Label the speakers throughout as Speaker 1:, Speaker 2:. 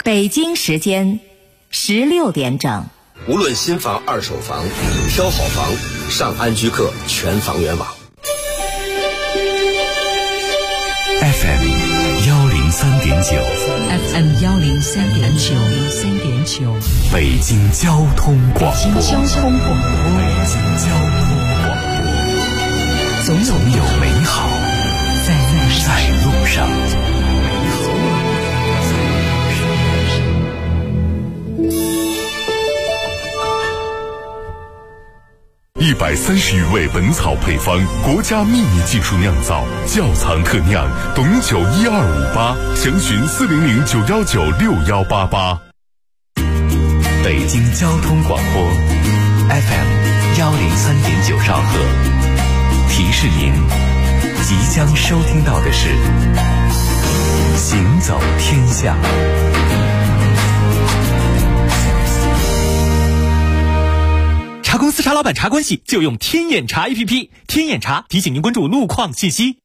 Speaker 1: 北京时间16点整。
Speaker 2: 无论新房、二手房，挑好房，上安居客全房源网。
Speaker 3: FM 103.9
Speaker 4: FM 103.9
Speaker 3: 北京交通广播。
Speaker 4: 北京交通广播，总有美好在路上。
Speaker 3: 130余味本草配方，国家秘密技术酿造，窖藏特酿，董酒1258，详询400-919-6188。
Speaker 5: 北京交通广播 FM 103.9兆赫，提示您即将收听到的是行走天下。
Speaker 6: 查公司、查老板、查关系，就用天眼查 APP。天眼查提醒您关注路况信息。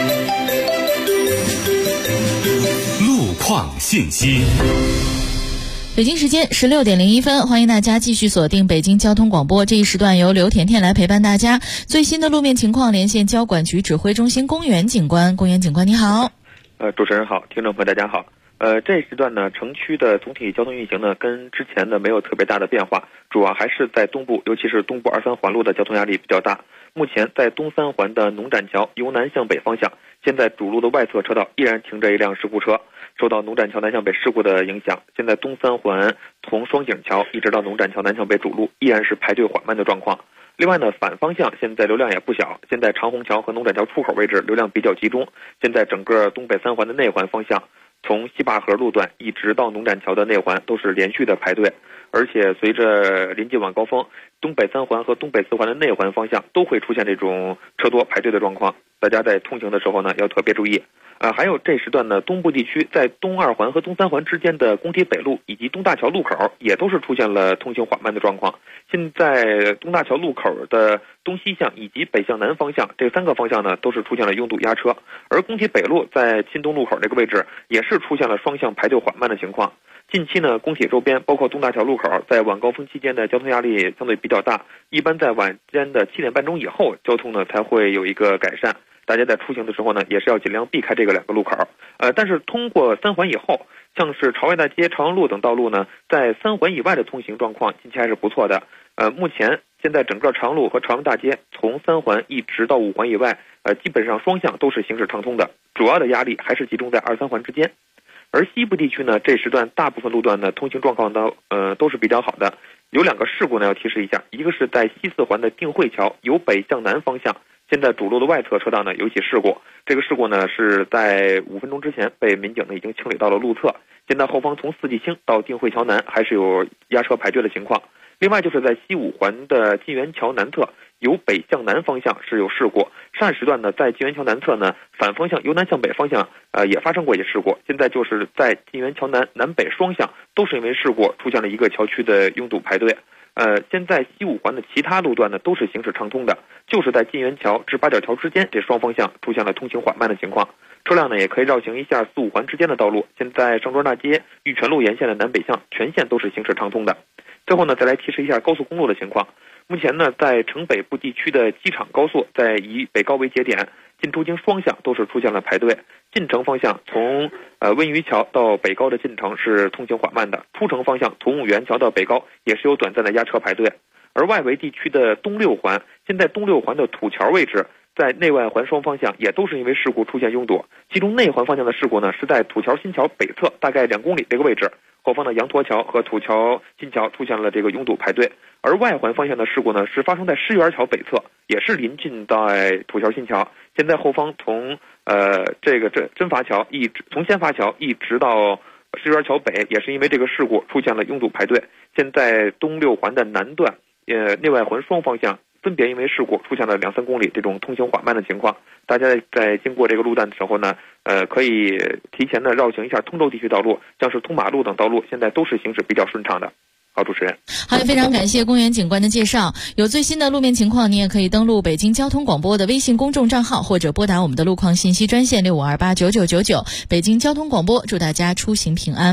Speaker 3: 路况信息。
Speaker 7: 北京时间16点01分，欢迎大家继续锁定北京交通广播。这一时段由刘甜甜来陪伴大家。最新的路面情况，连线交管局指挥中心公园警官。公园警官你好。
Speaker 8: 主持人好，听众朋友大家好。这一时段呢，城区的总体交通运行呢，跟之前呢没有特别大的变化，主要还是在东部，尤其是东部2、3环路的交通压力比较大。目前在东三环的农展桥由南向北方向，现在主路的外侧车道依然停着一辆事故车，受到农展桥南向北事故的影响，现在东三环从双井桥一直到农展桥南向北主路依然是排队缓慢的状况。另外呢，反方向现在流量也不小，现在长虹桥和农展桥出口位置流量比较集中，现在整个东北三环的内环方向，从西坝河路段一直到农展桥的内环都是连续的排队，而且随着临近晚高峰，东北三环和东北四环的内环方向都会出现这种车多排队的状况，大家在通行的时候呢要特别注意。还有这时段呢，东部地区在东2环和东3环之间的工体北路以及东大桥路口也都是出现了通行缓慢的状况。现在东大桥路口的东西向以及北向南方向这3个方向呢都是出现了拥堵压车，而工体北路在新东路口这个位置也是出现了双向排队缓慢的情况。近期呢，工体周边包括东大桥路口在晚高峰期间的交通压力相对比较大，一般在晚间的7点半钟以后，交通呢才会有一个改善。大家在出行的时候呢，也是要尽量避开这个2个路口。但是通过3环以后，像是朝外大街、朝阳路等道路呢，在3环以外的通行状况近期还是不错的。目前现在整个朝阳路和朝阳大街从3环一直到5环以外，基本上双向都是行驶畅通的，主要的压力还是集中在2、3环之间。而西部地区呢，这时段大部分路段呢通行状况都是比较好的。有2个事故呢要提示一下，一个是在西4环的定慧桥由北向南方向，现在主路的外侧车道呢有一起事故，这个事故呢是在5分钟之前被民警呢已经清理到了路侧，现在后方从四季青到定慧桥南还是有压车排队的情况。另外就是在西5环的金源桥南侧由北向南方向是有事故，上一时段呢在金源桥南侧呢反方向由南向北方向也发生过一些事故，现在就是在金源桥南南北双向都是因为事故出现了一个桥区的拥堵排队。现在西5环的其他路段呢都是行驶畅通的，就是在金源桥至八角桥之间这双方向出现了通行缓慢的情况，车辆呢也可以绕行一下4、5环之间的道路。现在上庄大街、玉泉路沿线的南北向全线都是行驶畅通的。最后呢，再来提示一下高速公路的情况。目前呢，在城北部地区的机场高速，在以北高为节点，进出京双向都是出现了排队。进城方向从温榆桥到北高的进城是通行缓慢的，出城方向从五原桥到北高也是有短暂的压车排队。而外围地区的东6环，现在东6环的土桥位置，在内外环双方向也都是因为事故出现拥堵，其中内环方向的事故呢是在土桥新桥北侧大概2公里这个位置，后方的羊驼桥和土桥新桥出现了这个拥堵排队。而外环方向的事故呢是发生在狮园桥北侧，也是临近在土桥新桥，现在后方从真发桥从先发桥一直到狮园桥北也是因为这个事故出现了拥堵排队。现在东6环的南段内外环双方向分别因为事故出现了2、3公里这种通行缓慢的情况，大家在经过这个路段的时候呢，可以提前的绕行一下通州地区道路，像是通马路等道路，现在都是行驶比较顺畅的。好，主持人。
Speaker 7: 好，非常感谢公园警官的介绍。有最新的路面情况，你也可以登录北京交通广播的微信公众账号，或者拨打我们的路况信息专线65289999。北京交通广播，祝大家出行平安。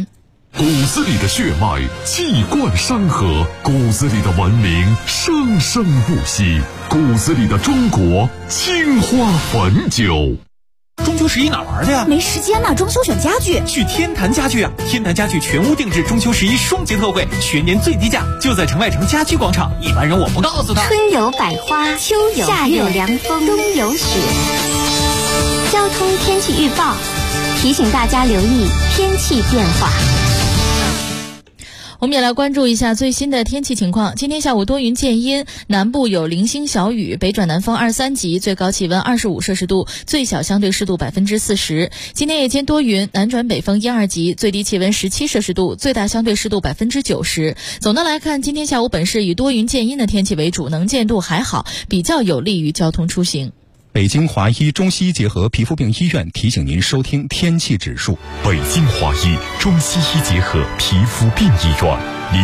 Speaker 3: 骨子里的血脉气贯山河，骨子里的文明生生不息，骨子里的中国青花汾酒。
Speaker 6: 中秋11哪玩去呀？
Speaker 9: 没时间呢，装修选家具。
Speaker 6: 去天坛家具啊！天坛家具全屋定制中秋11双节特惠，全年最低价，就在城外城家居广场。一般人我不告诉他。
Speaker 10: 春有百花，秋有夏有凉风，冬有雪。交通天气预报提醒大家留意天气变化。
Speaker 7: 我们也来关注一下最新的天气情况。今天下午多云见阴，南部有零星小雨，北转南风2、3级，最高气温25摄氏度，最小相对湿度40%。今天夜间多云，南转北风1、2级，最低气温17摄氏度，最大相对湿度90%。总的来看，今天下午本市以多云见阴的天气为主，能见度还好，比较有利于交通出行。
Speaker 11: 北京华医中西医结合皮肤病医院提醒您收听天气指数。
Speaker 3: 北京华医中西医结合皮肤病医院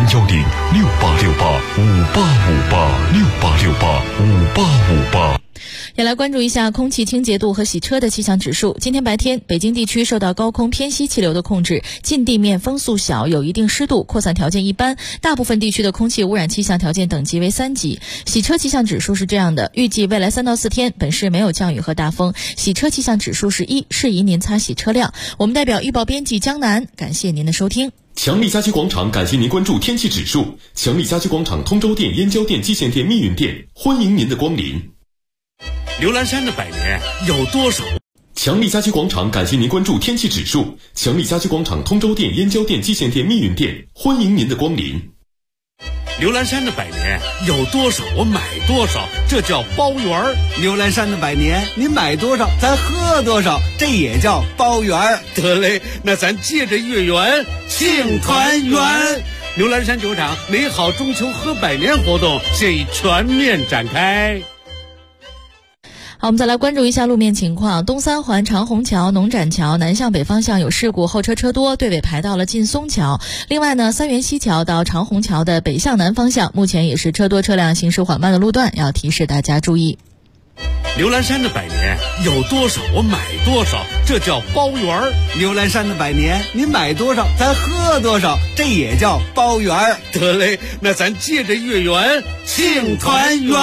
Speaker 3: ，0106868585858，68685858。
Speaker 7: 也来关注一下空气清洁度和洗车的气象指数。今天白天，北京地区受到高空偏西气流的控制，近地面风速小，有一定湿度，扩散条件一般，大部分地区的空气污染气象条件等级为3级。洗车气象指数是这样的，预计未来3到4天，本市没有降雨和大风，洗车气象指数是1，适宜您擦洗车辆。我们代表预报编辑江南，感谢您的收听。
Speaker 3: 强力家居广场感谢您关注天气指数。强力家居广场通州店、燕郊店、蓟县店、密云店，欢迎您的光临。
Speaker 12: 刘兰山的百年有多少？
Speaker 3: 强力家居广场感谢您关注天气指数。强力家居广场通州店、燕郊店、蓟县店、密云店，欢迎您的光临。
Speaker 12: 刘兰山的百年有多少我买多少，这叫包圆儿。
Speaker 13: 刘兰山的百年您买多少咱喝多少，这也叫包圆儿。
Speaker 12: 得嘞，那咱借着月圆庆团圆。刘兰山酒厂美好中秋喝百年活动现已全面展开。
Speaker 7: 好，我们再来关注一下路面情况。东三环长虹桥、农展桥南向北方向有事故，后车车多，队尾排到了劲松桥。另外呢，三元西桥到长虹桥的北向南方向，目前也是车多车辆行驶缓慢的路段，要提示大家注意。
Speaker 12: 刘兰山的百年有多少我买多少，这叫包圆儿。
Speaker 13: 刘兰山的百年您买多少咱喝多少，这也叫包圆儿。
Speaker 12: 得嘞，那咱借着月圆庆团圆。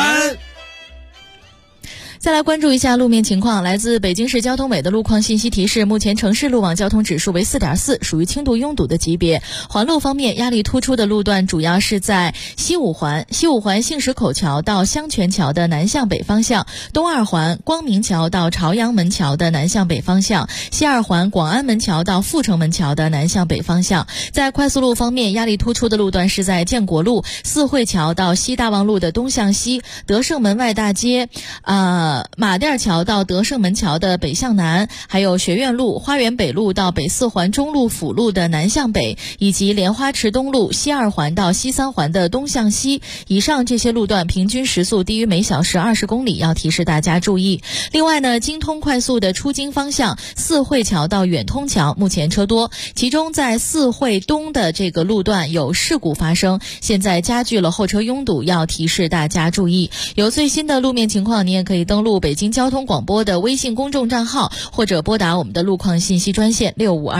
Speaker 7: 再来关注一下路面情况，来自北京市交通委的路况信息提示，目前城市路网交通指数为4.4，属于轻度拥堵的级别。环路方面，压力突出的路段主要是在西五环杏石口桥到香泉桥的南向北方向，东二环光明桥到朝阳门桥的南向北方向，西二环广安门桥到阜成门桥的南向北方向。在快速路方面，压力突出的路段是在建国路四惠桥到西大望路的东向西，德胜门外大街马甸桥到德胜门桥的北向南，还有学院路花园北路到北四环中路辅路的南向北，以及莲花池东路西二环到西三环的东向西。以上这些路段平均时速低于每小时20公里，要提示大家注意。另外呢，京通快速的出京方向四惠桥到远通桥目前车多，其中在四惠东的这个路段有事故发生，现在加剧了后车拥堵，要提示大家注意。有最新的路面情况，你也可以登录北京交通广播的微信公众账号，或者拨打我们的路况信息专线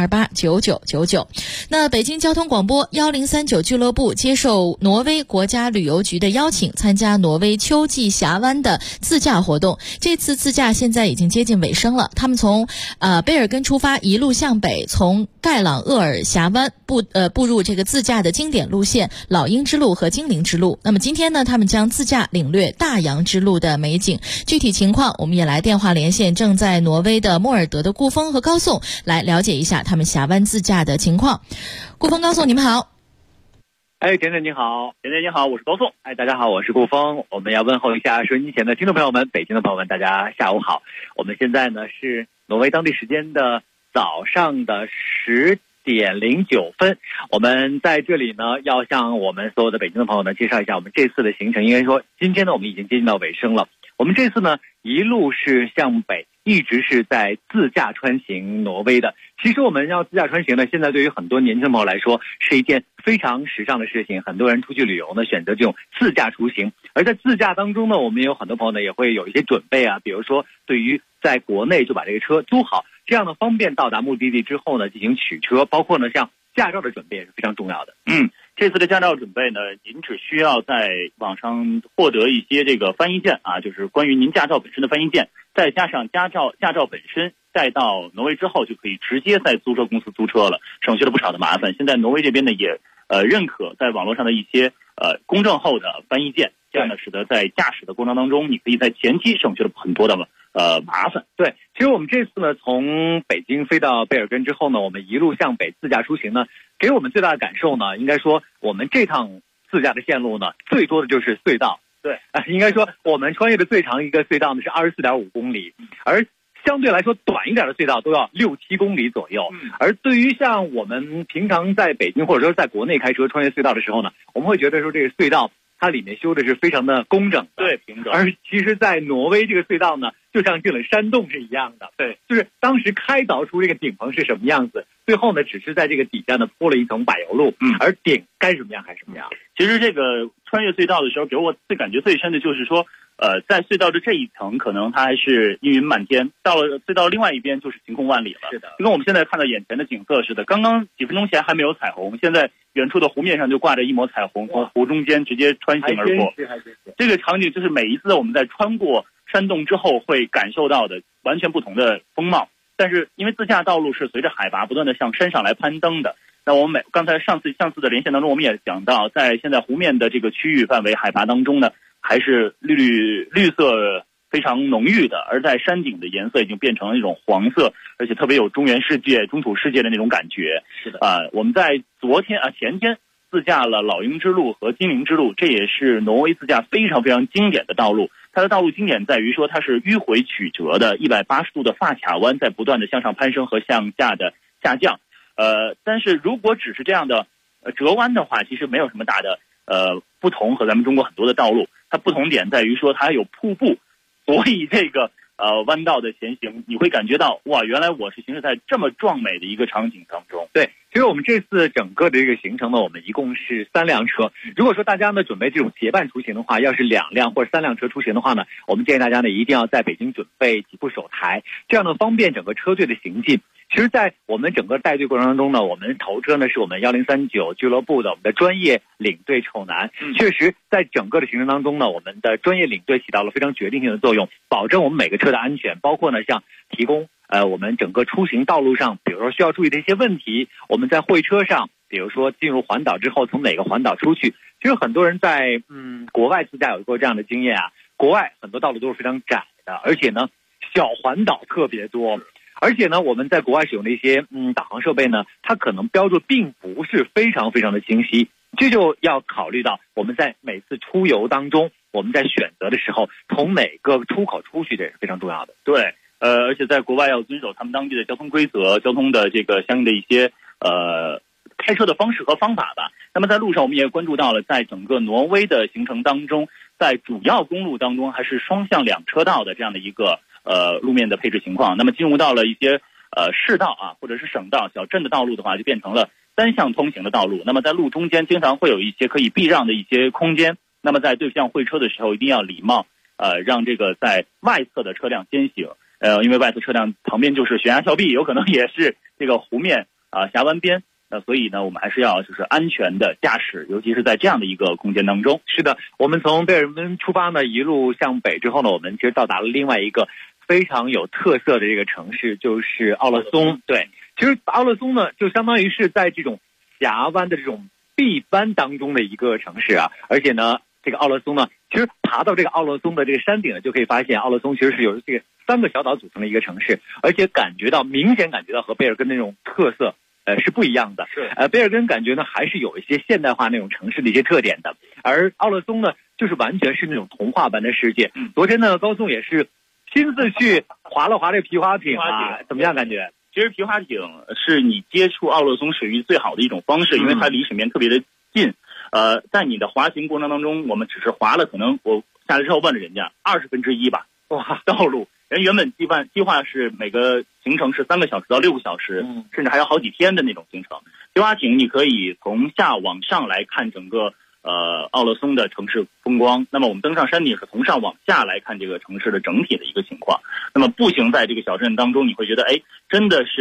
Speaker 7: 65289999。那北京交通广播1039俱乐部接受挪威国家旅游局的邀请，参加挪威秋季峡湾的自驾活动。这次自驾现在已经接近尾声了，他们从贝尔根出发，一路向北，从盖朗厄尔峡湾步入这个自驾的经典路线老鹰之路和精灵之路。那么今天呢，他们将自驾领略大洋之路的美景。具体情况我们也来电话连线正在挪威的莫尔德的顾峰和高颂，来了解一下他们峡湾自驾的情况。顾峰、高颂，你们好。
Speaker 14: 甜甜你好。甜甜你好，我是高颂。大家好，我是顾峰。我们要问候一下收音机前的听众朋友们，北京的朋友们，大家下午好。我们现在呢是挪威当地时间的早上的10点09分，我们在这里呢要向我们所有的北京的朋友呢介绍一下我们这次的行程。应该说今天呢我们已经接近到尾声了。我们这次呢一路是向北，一直是在自驾穿行挪威的。其实我们要自驾穿行呢，现在对于很多年轻的朋友来说是一件非常时尚的事情，很多人出去旅游呢选择这种自驾出行。而在自驾当中呢，我们有很多朋友呢也会有一些准备啊，比如说对于在国内就把这个车租好，这样呢方便到达目的地之后呢进行取车，包括呢像驾照的准备也是非常重要的。
Speaker 15: 这次的驾照准备呢，您只需要在网上获得一些这个翻译件啊，就是关于您驾照本身的翻译件，再加上驾照本身，带到挪威之后就可以直接在租车公司租车了，省去了不少的麻烦。现在挪威这边呢也认可在网络上的一些公证后的翻译件，这样呢使得在驾驶的过程当中，你可以在前期省去了很多的麻烦。
Speaker 14: 对，其实我们这次呢从北京飞到贝尔根之后呢，我们一路向北自驾出行呢，给我们最大的感受呢，应该说我们这趟自驾的线路呢，最多的就是隧道。
Speaker 15: 对，
Speaker 14: 应该说我们穿越的最长一个隧道呢是24.5公里，而相对来说短一点的隧道都要6-7公里左右。而对于像我们平常在北京或者说在国内开车穿越隧道的时候呢，我们会觉得说这个隧道它里面修的是非常的工整，
Speaker 15: 对，平整。
Speaker 14: 而其实在挪威这个隧道呢，就像进了山洞是一样的。
Speaker 15: 对，
Speaker 14: 就是当时开凿出这个顶棚是什么样子，最后呢只是在这个底下呢铺了一层柏油路，而顶该什么样还是什么样。
Speaker 15: 其实这个穿越隧道的时候，给我感觉最深的就是说，在隧道的这一层可能它还是阴云漫天，到了隧道另外一边就是晴空万里了。
Speaker 14: 是的，
Speaker 15: 就跟我们现在看到眼前的景色似的。刚刚几分钟前还没有彩虹，现在远处的湖面上就挂着一抹彩虹，从湖中间直接穿行而过。这个场景就是每一次我们在穿过山洞之后会感受到的完全不同的风貌。但是因为自驾道路是随着海拔不断的向山上来攀登的，那我们刚才上次的连线当中我们也讲到，在现在湖面的这个区域范围海拔当中呢，还是绿色非常浓郁的，而在山顶的颜色已经变成了一种黄色，而且特别有中原世界、中土世界的那种感觉。
Speaker 14: 是的
Speaker 15: 我们在前天自驾了老鹰之路和金陵之路，这也是挪威自驾非常非常经典的道路。它的道路经典在于说它是迂回曲折的180度的发卡弯，在不断的向上攀升和向下的下降。但是如果只是这样的折弯的话，其实没有什么大的不同，和咱们中国很多的道路，它不同点在于说它有瀑布，所以这个弯道的前行，你会感觉到哇，原来我是行驶在这么壮美的一个场景当中。
Speaker 14: 对，其实我们这次整个的这个行程呢，我们一共是3辆车。如果说大家呢准备这种结伴出行的话，要是2辆或者3辆车出行的话呢，我们建议大家呢一定要在北京准备几部手台，这样呢方便整个车队的行进。其实在我们整个带队过程当中呢，我们头车呢是我们1039俱乐部的我们的专业领队丑男。确实在整个的行程当中呢，我们的专业领队起到了非常决定性的作用，保证我们每个车的安全，包括呢像提供我们整个出行道路上比如说需要注意的一些问题，我们在会车上比如说进入环岛之后从哪个环岛出去。其实很多人在国外自驾有过这样的经验啊，国外很多道路都是非常窄的，而且呢小环岛特别多，而且呢我们在国外使用的一些导航设备呢，它可能标注并不是非常非常的清晰，这就要考虑到我们在每次出游当中，我们在选择的时候从哪个出口出去，这也是非常重要的。
Speaker 15: 对，而且在国外要遵守他们当地的交通规则、交通的这个相应的一些开车的方式和方法吧。那么在路上我们也关注到了，在整个挪威的行程当中，在主要公路当中还是双向2车道的这样的一个路面的配置情况。那么进入到了一些市道啊，或者是省道、小镇的道路的话，就变成了3向通行的道路。那么在路中间经常会有一些可以避让的一些空间。那么在对向会车的时候一定要礼貌，让这个在外侧的车辆先行。因为外侧车辆旁边就是悬崖峭壁，有可能也是这个湖面峡湾边。所以呢我们还是要就是安全的驾驶，尤其是在这样的一个空间当中。
Speaker 14: 是的，我们从贝尔根出发呢，一路向北之后呢，我们其实到达了另外一个非常有特色的这个城市，就是奥勒松。对，其实奥勒松呢就相当于是在这种峡湾的这种壁湾当中的一个城市啊，而且呢这个奥勒松呢，其实爬到这个奥勒松的这个山顶呢，就可以发现奥勒松其实是由这个3个小岛组成的一个城市，而且明显感觉到和贝尔根那种特色是不一样的。
Speaker 15: 是
Speaker 14: 贝尔根感觉呢还是有一些现代化那种城市的一些特点的，而奥勒松呢就是完全是那种童话般的世界。昨天呢高颂也是亲自去划了划这个皮划艇啊，怎么样感觉？
Speaker 15: 其实皮划艇是你接触奥勒松水域最好的一种方式，因为它离水面特别的近。在你的滑行过程当中，我们只是滑了，可能我下来之后问了人家1/20吧。哇，道路人原本计划是每个行程是3个小时到6个小时，甚至还有好几天的那种行程。皮划艇你可以从下往上来看整个奥勒松的城市风光，那么我们登上山顶是从上往下来看这个城市的整体的一个情况。那么步行在这个小镇当中，你会觉得真的是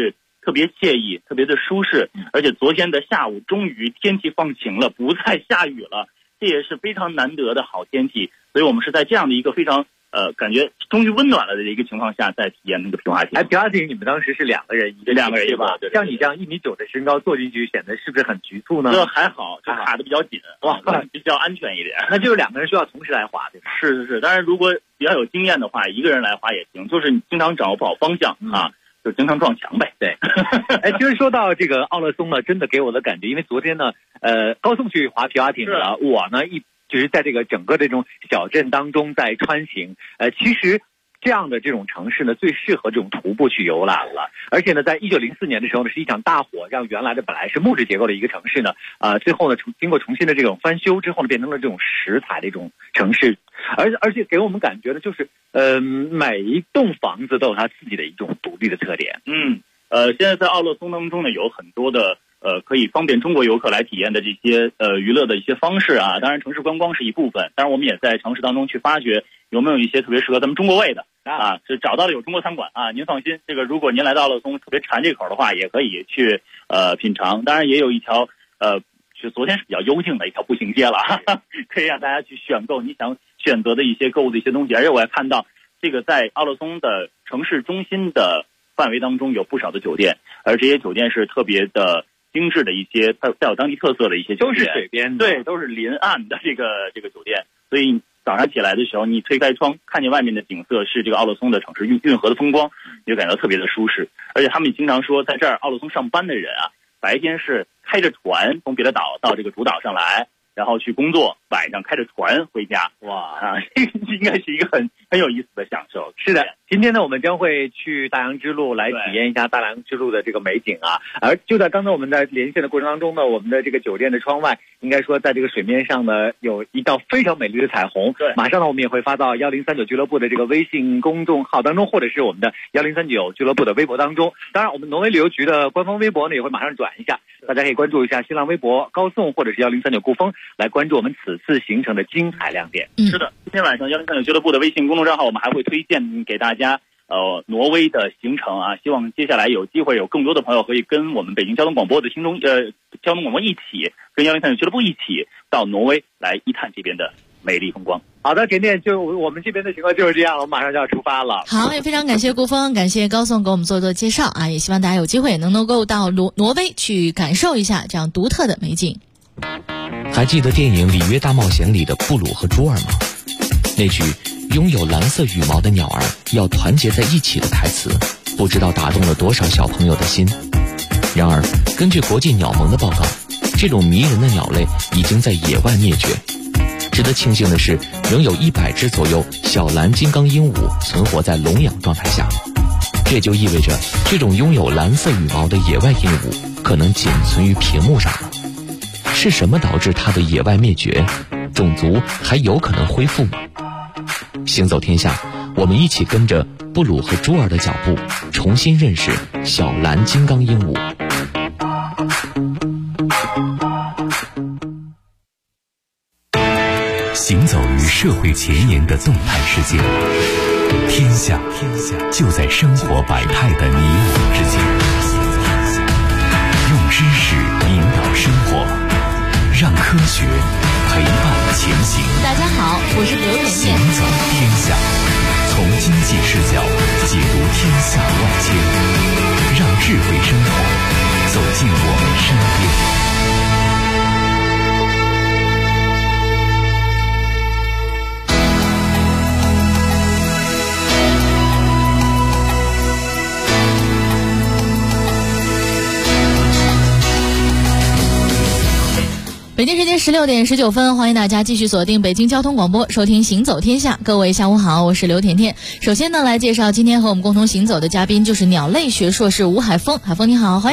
Speaker 15: 特别惬意，特别的舒适。而且昨天的下午终于天气放晴了，不再下雨了，这也是非常难得的好天气。所以我们是在这样的一个非常感觉终于温暖了的一个情况下，在体验那个皮划艇。
Speaker 16: 皮划艇你们当时是2个人，
Speaker 15: 两个人一个，
Speaker 16: 像你这样1.9米的身高坐进去，显得是不是很局促呢？
Speaker 15: 这还好，就卡得比较紧，比较安全一点。
Speaker 16: 那就是2个人需要同时来划，对吧？
Speaker 15: 是，当然如果比较有经验的话，1个人来划也行，就是你经常掌握不好方向啊，就经常撞墙呗。
Speaker 16: 对，其实说到这个奥乐松呢，真的给我的感觉，因为昨天呢，高颂去划皮划艇了，我呢就是在这个整个这种小镇当中在穿行，其实这样的这种城市呢，最适合这种徒步去游览了。而且呢，在1904年的时候呢，是一场大火让原来的本来是木质结构的一个城市呢，最后呢经过重新的这种翻修之后呢，变成了这种石材的一种城市。而且给我们感觉呢，就是每一栋房子都有它自己的一种独立的特点。
Speaker 15: 现在在奥乐松当中呢，有很多的可以方便中国游客来体验的这些娱乐的一些方式啊。当然城市观光是一部分，当然我们也在城市当中去发掘有没有一些特别适合咱们中国胃的啊，是找到了有中国餐馆啊，您放心，这个如果您来到奥乐松特别馋这口的话，也可以去品尝。当然也有一条就昨天是比较幽静的一条步行街了，可以让大家去选购你想选择的一些购物的一些东西。而且我还看到这个在奥乐松的城市中心的范围当中有不少的酒店，而这些酒店是特别的精致的一些带有当地特色的一些酒店，
Speaker 16: 都是水边的，
Speaker 15: 对，都是临岸的这个酒店。所以早上起来的时候，你推开窗看见外面的景色是这个奥乐松的城市运河的风光，你就感到特别的舒适。而且他们经常说，在这儿奥乐松上班的人啊，白天是开着船从别的岛到这个主岛上来，然后去工作，晚上开着船回家。哇，这应该是一个很有意思的享受。
Speaker 16: 是的，今天呢，我们将会去大洋之路来体验一下大洋之路的这个美景啊。而就在刚才我们在连线的过程当中呢，我们的这个酒店的窗外，应该说在这个水面上呢，有一道非常美丽的彩虹。
Speaker 15: 对，
Speaker 16: 马上呢，我们也会发到1039俱乐部的这个微信公众号当中，或者是我们的1039俱乐部的微博当中。当然，我们挪威旅游局的官方微博呢，也会马上转一下，大家可以关注一下新浪微博高颂或者是1039顾风，来关注我们此次行程的精彩亮点。
Speaker 15: 是的，今天晚上1039俱乐部的微信公众账号，我们还会推荐给大家挪威的行程啊。希望接下来有机会有更多的朋友可以跟我们北京交通广播的交通广播一起，跟1039俱乐部一起到挪威来一探这边的美丽风光。
Speaker 16: 好的，甜甜，就我们这边的情况就是这样了，我们马上就要出发了。
Speaker 7: 好，也非常感谢顾峰，感谢高颂给我们做介绍啊，也希望大家有机会能够到挪威去感受一下这样独特的美景。
Speaker 5: 还记得电影《里约大冒险》里的布鲁和朱尔吗？那句拥有蓝色羽毛的鸟儿要团结在一起的台词，不知道打动了多少小朋友的心。然而，根据国际鸟盟的报告，这种迷人的鸟类已经在野外灭绝。值得庆幸的是，仍有100只左右小蓝金刚鹦鹉存活在笼养状态下。这就意味着，这种拥有蓝色羽毛的野外鹦鹉可能仅存于屏幕上了。是什么导致它的野外灭绝？种族还有可能恢复吗？行走天下，我们一起跟着布鲁和朱尔的脚步，重新认识小蓝金刚鹦鹉。
Speaker 4: 行走于社会前沿的动态世界，天下就在生活百态的你我之间。用知识引导生活，让科学陪伴前行。
Speaker 7: 大家好，我是刘甜甜。
Speaker 4: 行走天下，从经济视角解读天下万千，让智慧生活走进我们身边。
Speaker 7: 北京时间16点19分，欢迎大家继续锁定北京交通广播，收听行走天下。各位下午好，我是刘甜甜。首先呢，来介绍今天和我们共同行走的嘉宾，就是鸟类学硕士吴海峰。海峰你好，欢迎您。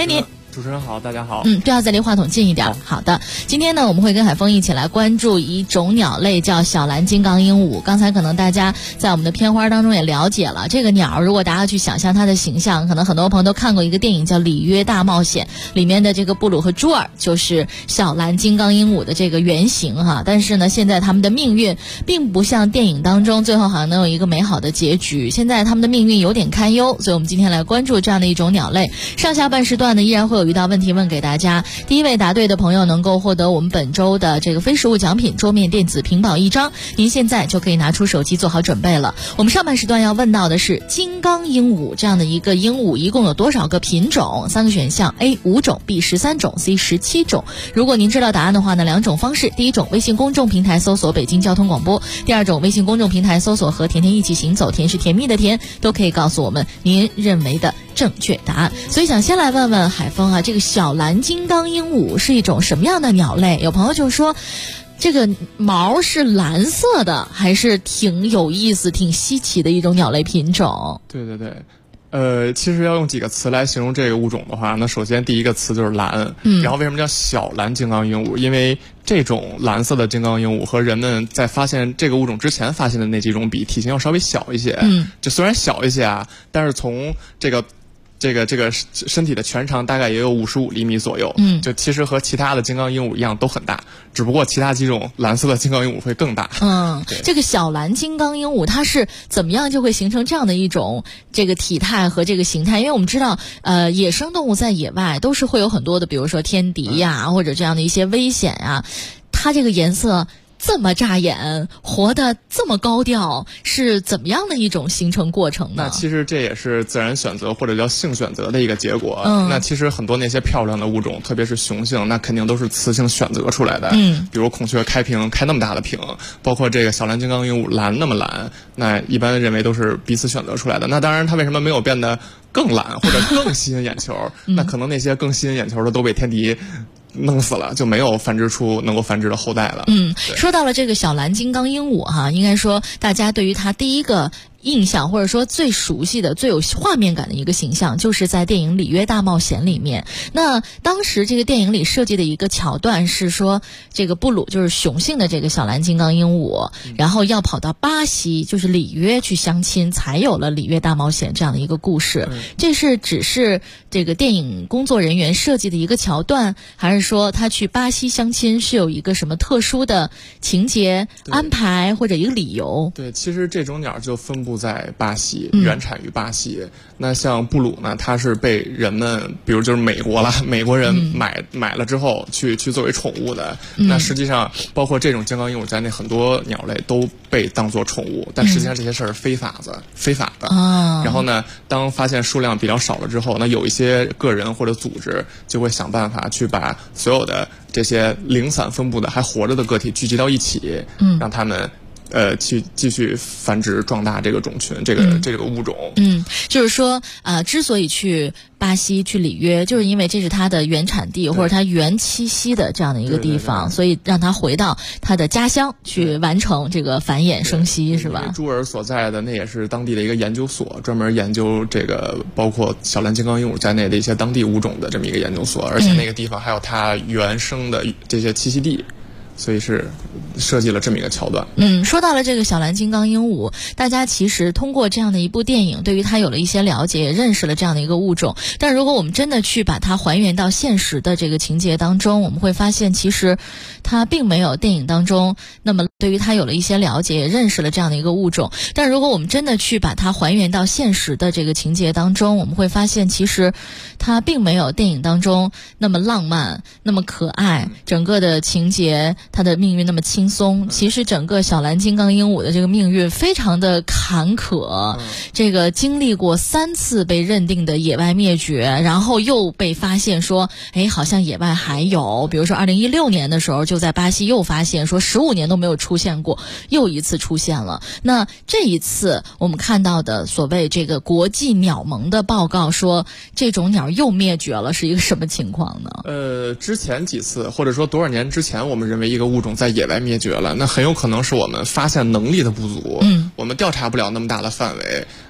Speaker 17: 主持人好，大家好。
Speaker 7: 对，要再离话筒近一点。好的，今天呢，我们会跟海峰一起来关注一种鸟类，叫小蓝金刚鹦鹉。刚才可能大家在我们的片花当中也了解了这个鸟，如果大家去想象它的形象，可能很多朋友都看过一个电影叫《里约大冒险》，里面的这个布鲁和朱尔就是小蓝金刚鹦鹉的这个原型哈。但是呢，现在他们的命运并不像电影当中最后好像能有一个美好的结局，现在他们的命运有点堪忧，所以我们今天来关注这样的一种鸟类。上下半时段呢，依然会有一道问题问给大家，第一位答对的朋友能够获得我们本周的这个非实物奖品桌面电子屏保1张，您现在就可以拿出手机做好准备了。我们上半时段要问到的是金刚鹦鹉这样的一个鹦鹉一共有多少个品种？3个选项 A 5种 B 13种 C 17种。如果您知道答案的话呢，2种方式，第一种微信公众平台搜索北京交通广播，第二种微信公众平台搜索和甜甜一起行走，甜是甜蜜的甜，都可以告诉我们您认为的正确答案。所以想先来问问海峰啊，这个小蓝金刚鹦鹉是一种什么样的鸟类？有朋友就说这个毛是蓝色的，还是挺有意思挺稀奇的一种鸟类品种。
Speaker 17: 对对对，其实要用几个词来形容这个物种的话，那首先第一个词就是蓝，然后为什么叫小蓝金刚鹦鹉？因为这种蓝色的金刚鹦鹉和人们在发现这个物种之前发现的那几种比，体型要稍微小一些。就虽然小一些啊，但是从这个身体的全长大概也有55厘米左右，就其实和其他的金刚鹦鹉一样都很大，只不过其他几种蓝色的金刚鹦鹉会更大。
Speaker 7: 这个小蓝金刚鹦鹉它是怎么样就会形成这样的一种这个体态和这个形态？因为我们知道，野生动物在野外都是会有很多的，比如说天敌呀，或者这样的一些危险呀，它这个颜色这么扎眼，活得这么高调，是怎么样的一种形成过程呢？
Speaker 17: 那其实这也是自然选择或者叫性选择的一个结果。那其实很多那些漂亮的物种，特别是雄性，那肯定都是雌性选择出来的。比如孔雀开屏开那么大的屏，包括这个小蓝金刚鹦鹉蓝那么蓝，那一般认为都是彼此选择出来的。那当然它为什么没有变得更蓝或者更吸引眼球？那可能那些更吸引眼球的都被天敌弄死了，就没有繁殖出能够繁殖的后代了。
Speaker 7: 说到了这个小蓝金刚鹦鹉哈，应该说大家对于它第一个印象或者说最熟悉的最有画面感的一个形象，就是在电影《里约大冒险》里面。那当时这个电影里设计的一个桥段是说，这个布鲁就是雄性的这个小蓝金刚鹦鹉，然后要跑到巴西就是里约去相亲，才有了《里约大冒险》这样的一个故事。这是只是这个电影工作人员设计的一个桥段，还是说他去巴西相亲是有一个什么特殊的情节安排或者一个理由？
Speaker 17: 对，其实这种鸟就分布在巴西，原产于巴西。那像布鲁呢，它是被人们，比如就是美国人买了之后去作为宠物的。那实际上包括这种金刚鹦鹉在内，很多鸟类都被当作宠物，但实际上这些事儿是非法的。然后呢，当发现数量比较少了之后，那有一些个人或者组织就会想办法去把所有的这些零散分布的还活着的个体聚集到一起，让他们去继续繁殖壮大这个种群，这个物种。
Speaker 7: 就是说之所以去巴西去里约，就是因为这是它的原产地或者它原栖息的这样的一个地方，所以让它回到它的家乡去完成这个繁衍生息，是吧？
Speaker 17: 朱尔所在的那也是当地的一个研究所，专门研究这个包括小蓝金刚鹦鹉在内的一些当地物种的这么一个研究所，而且那个地方还有它原生的这些栖息地。所以是设计了这么一个桥段。
Speaker 7: 说到了这个小蓝金刚鹦鹉，大家其实通过这样的一部电影，对于它有了一些了解，也认识了这样的一个物种。但如果我们真的去把它还原到现实的这个情节当中，我们会发现其实它并没有电影当中那么对于它有了一些了解，也认识了这样的一个物种。但如果我们真的去把它还原到现实的这个情节当中，我们会发现其实它并没有电影当中那么浪漫，那么可爱，整个的情节它的命运那么轻松。其实整个小蓝金刚鹦鹉的这个命运非常的坎坷，这个经历过3次被认定的野外灭绝，然后又被发现说好像野外还有，比如说2016年的时候就在巴西又发现说15年都没有出现过，又一次出现了。那这一次我们看到的所谓这个国际鸟盟的报告说这种鸟又灭绝了，是一个什么情况呢？
Speaker 17: 之前几次或者说多少年之前我们认为一个物种在野外灭绝了，那很有可能是我们发现能力的不足，我们调查不了那么大的范围，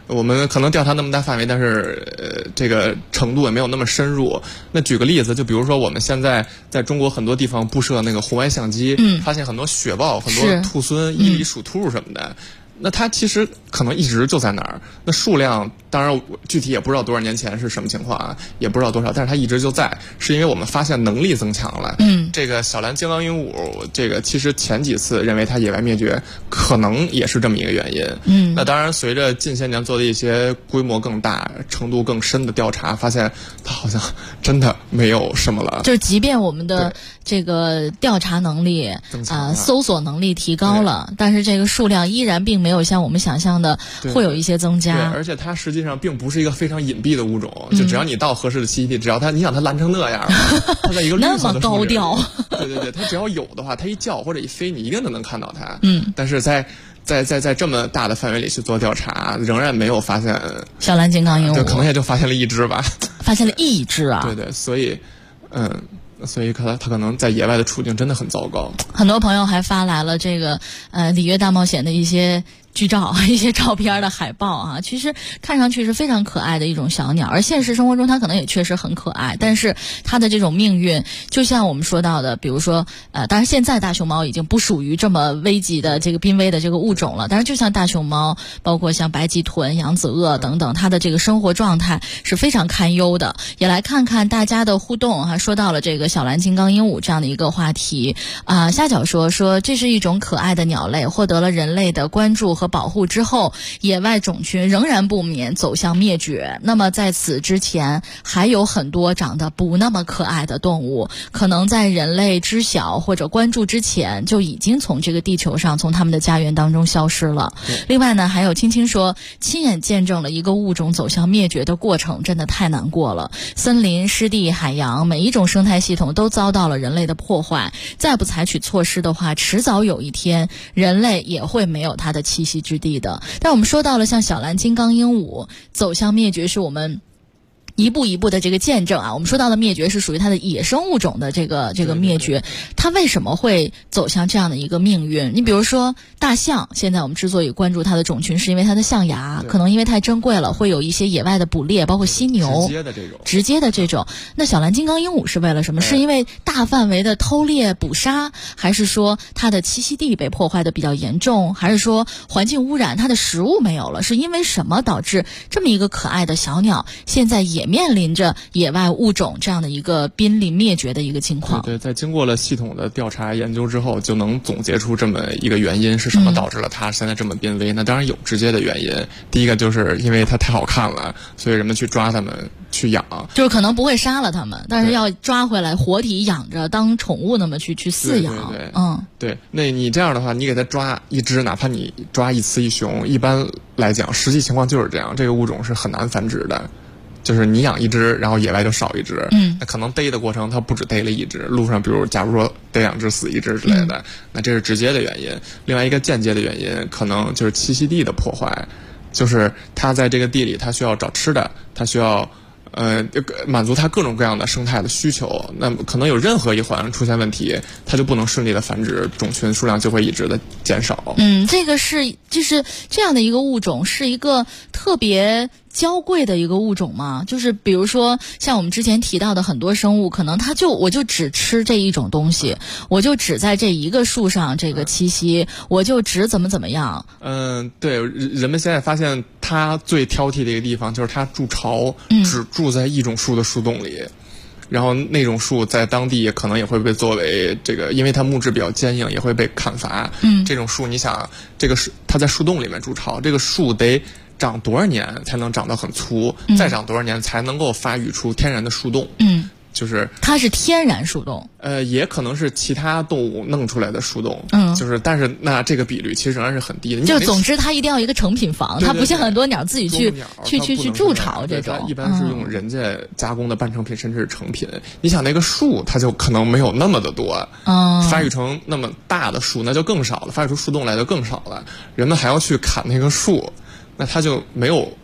Speaker 17: 我们可能调查那么大范围，但是这个程度也没有那么深入。那举个例子，就比如说我们现在在中国很多地方布设那个红外相机，发现很多雪豹、很多兔狲、伊犁鼠兔什么的。那它其实可能一直就在那儿，那数量当然具体也不知道多少年前是什么情况啊，也不知道多少，但是它一直就在，是因为我们发现能力增强了。这个小蓝金刚鹦鹉，这个其实前几次认为它野外灭绝，可能也是这么一个原因。那当然随着近些年做的一些规模更大、程度更深的调查，发现它好像真的没有什么了。
Speaker 7: 就是即便我们的这个调查能力搜索能力提高了，但是这个数量依然并没有像我们想象的会有一些增加。
Speaker 17: 对，而且它实际上并不是一个非常隐蔽的物种，就只要你到合适的栖息地，只要它，你想它蓝成那样，它在一个绿色的
Speaker 7: 那么高调，
Speaker 17: 对，它只要有的话，它一叫或者一飞，你一定都能看到它。但是在这么大的范围里去做调查，仍然没有发现
Speaker 7: 小蓝金刚鹦鹉，
Speaker 17: 可能也就发现了一只吧，
Speaker 7: 发现了一只啊。
Speaker 17: 对，所以它可能在野外的处境真的很糟糕。
Speaker 7: 很多朋友还发来了这个里约大冒险的一些剧照、一些照片的海报啊，其实看上去是非常可爱的一种小鸟，而现实生活中它可能也确实很可爱，但是它的这种命运，就像我们说到的，比如说当然现在大熊猫已经不属于这么危急的这个濒危的这个物种了，但是就像大熊猫，包括像白鳍豚、扬子鳄等等，它的这个生活状态是非常堪忧的。也来看看大家的互动啊，说到了这个小蓝金刚鹦鹉这样的一个话题虾饺说这是一种可爱的鸟类，获得了人类的关注和保护之后，野外种群仍然不免走向灭绝。那么在此之前，还有很多长得不那么可爱的动物，可能在人类知晓或者关注之前，就已经从这个地球上，从他们的家园当中消失了。另外呢，还有青青说，亲眼见证了一个物种走向灭绝的过程，真的太难过了。森林、湿地、海洋，每一种生态系统都遭到了人类的破坏，再不采取措施的话，迟早有一天，人类也会没有它的栖息之地的。但我们说到了像小蓝金刚鹦鹉走向灭绝，是我们一步一步的这个见证啊。我们说到的灭绝是属于它的野生物种的这个灭绝，它为什么会走向这样的一个命运？你比如说大象，现在我们之所以关注它的种群，是因为它的象牙可能因为太珍贵了，会有一些野外的捕猎，包括犀牛直接的这种。那小蓝金刚鹦鹉是为了什么？是因为大范围的偷猎捕杀，还是说它的栖息地被破坏的比较严重，还是说环境污染，它的食物没有了？是因为什么导致这么一个可爱的小鸟现在也面临着野外物种这样的一个濒临灭绝的一个情况？
Speaker 17: 对，在经过了系统的调查研究之后，就能总结出这么一个原因，是什么导致了它现在这么濒危？那当然有直接的原因，第一个就是因为它太好看了，所以人们去抓它们去养，
Speaker 7: 就是可能不会杀了它们，但是要抓回来活体养着当宠物那么去饲养。
Speaker 17: 对，那你这样的话，你给它抓一只，哪怕你抓一雌一雄，一般来讲实际情况就是这样，这个物种是很难繁殖的。就是你养一只，然后野外就少一只，那可能逮的过程它不止逮了一只，路上比如假如说逮2只死1只之类的，那这是直接的原因。另外一个间接的原因，可能就是栖息地的破坏，就是它在这个地里，它需要找吃的，它需要满足它各种各样的生态的需求，那可能有任何一环出现问题，它就不能顺利的繁殖，种群数量就会一直的减少。
Speaker 7: 这个就是这样的一个物种，是一个特别娇贵的一个物种嘛，就是比如说像我们之前提到的很多生物，可能我就只吃这一种东西，我就只在这一个树上这个栖息，我就只怎么样。
Speaker 17: 对，人们现在发现它最挑剔的一个地方就是它筑巢，只住在一种树的树洞里。然后那种树在当地可能也会被作为这个，因为它木质比较坚硬，也会被砍伐。这种树，你想，这个是它在树洞里面筑巢，这个树得长多少年才能长得很粗，再长多少年才能够发育出天然的树洞？就是
Speaker 7: 它是天然树洞，
Speaker 17: 也可能是其他动物弄出来的树洞，就是但是那这个比率其实仍然是很低的。
Speaker 7: 就总之它一定要一个成品房，它不像很多鸟自己去筑巢这种，
Speaker 17: 一般是用人家加工的半成品甚至是成品。你想那个树，它就可能没有那么的多，发育成那么大的树那就更少了，发育出树洞来就更少了。人们还要去砍那个树，那它就没有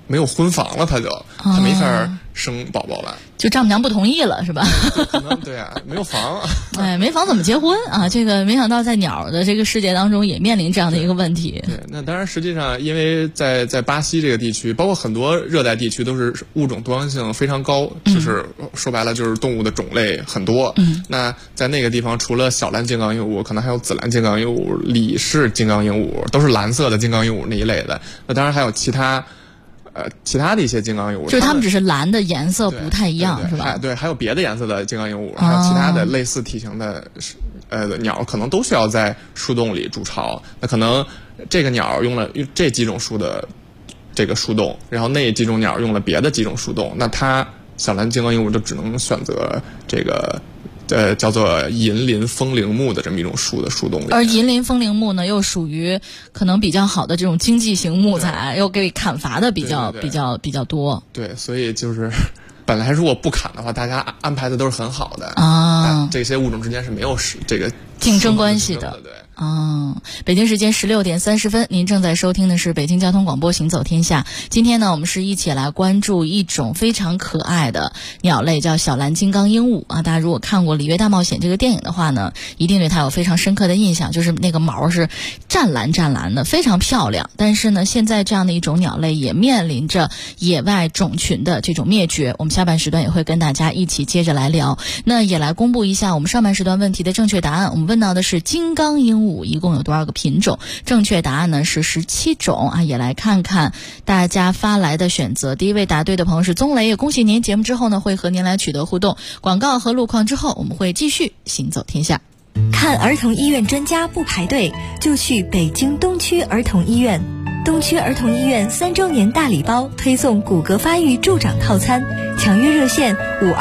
Speaker 17: 没有婚房了，它没法生宝宝了。
Speaker 7: 就丈母娘不同意了是吧？
Speaker 17: 可能对啊，没有房。
Speaker 7: 哎，没房怎么结婚啊？这个没想到在鸟的这个世界当中也面临这样的一个问题。
Speaker 17: 对，那当然，实际上因为在巴西这个地区，包括很多热带地区，都是物种多样性非常高，就是说白了就是动物的种类很多。那在那个地方，除了小蓝金刚鹦鹉，可能还有紫蓝金刚鹦鹉、李氏金刚鹦鹉，都是蓝色的金刚鹦鹉那一类的。那当然还有其他的一些金刚鹦鹉，
Speaker 7: 就是它们只是蓝的颜色不太一样，是吧？
Speaker 17: 对，还有别的颜色的金刚鹦鹉，还有其他的类似体型的鸟，可能都需要在树洞里筑巢。那可能这个鸟用了这几种树的这个树洞，然后那几种鸟用了别的几种树洞，那它小蓝金刚鹦鹉就只能选择这个叫做银鳞风铃木的这么一种树的树洞里。
Speaker 7: 而银鳞风铃木呢，又属于可能比较好的这种经济型木材，又给砍伐的比较多。
Speaker 17: 对，所以就是本来如果不砍的话，大家安排的都是很好的
Speaker 7: 啊，
Speaker 17: 这些物种之间是没有这个
Speaker 7: 竞争关系的。
Speaker 17: 对。
Speaker 7: 北京时间16点30分，您正在收听的是北京交通广播行走天下。今天呢，我们是一起来关注一种非常可爱的鸟类，叫小蓝金刚鹦鹉啊。大家如果看过《里约大冒险》这个电影的话呢，一定对它有非常深刻的印象，就是那个毛是湛蓝的，非常漂亮。但是呢，现在这样的一种鸟类也面临着野外种群的这种灭绝。我们下半时段也会跟大家一起接着来聊。那也来公布一下我们上半时段问题的正确答案。我们问到的是金刚鹦鹉一共有多少个品种？正确答案呢是17种啊！也来看看大家发来的选择。第一位答对的朋友是宗雷，也恭喜您。节目之后呢，会和您来取得互动。广告和路况之后，我们会继续行走天下。
Speaker 18: 看儿童医院专家不排队，就去北京东区儿童医院。东区儿童医院3周年大礼包推送骨骼发育助长套餐，抢约热线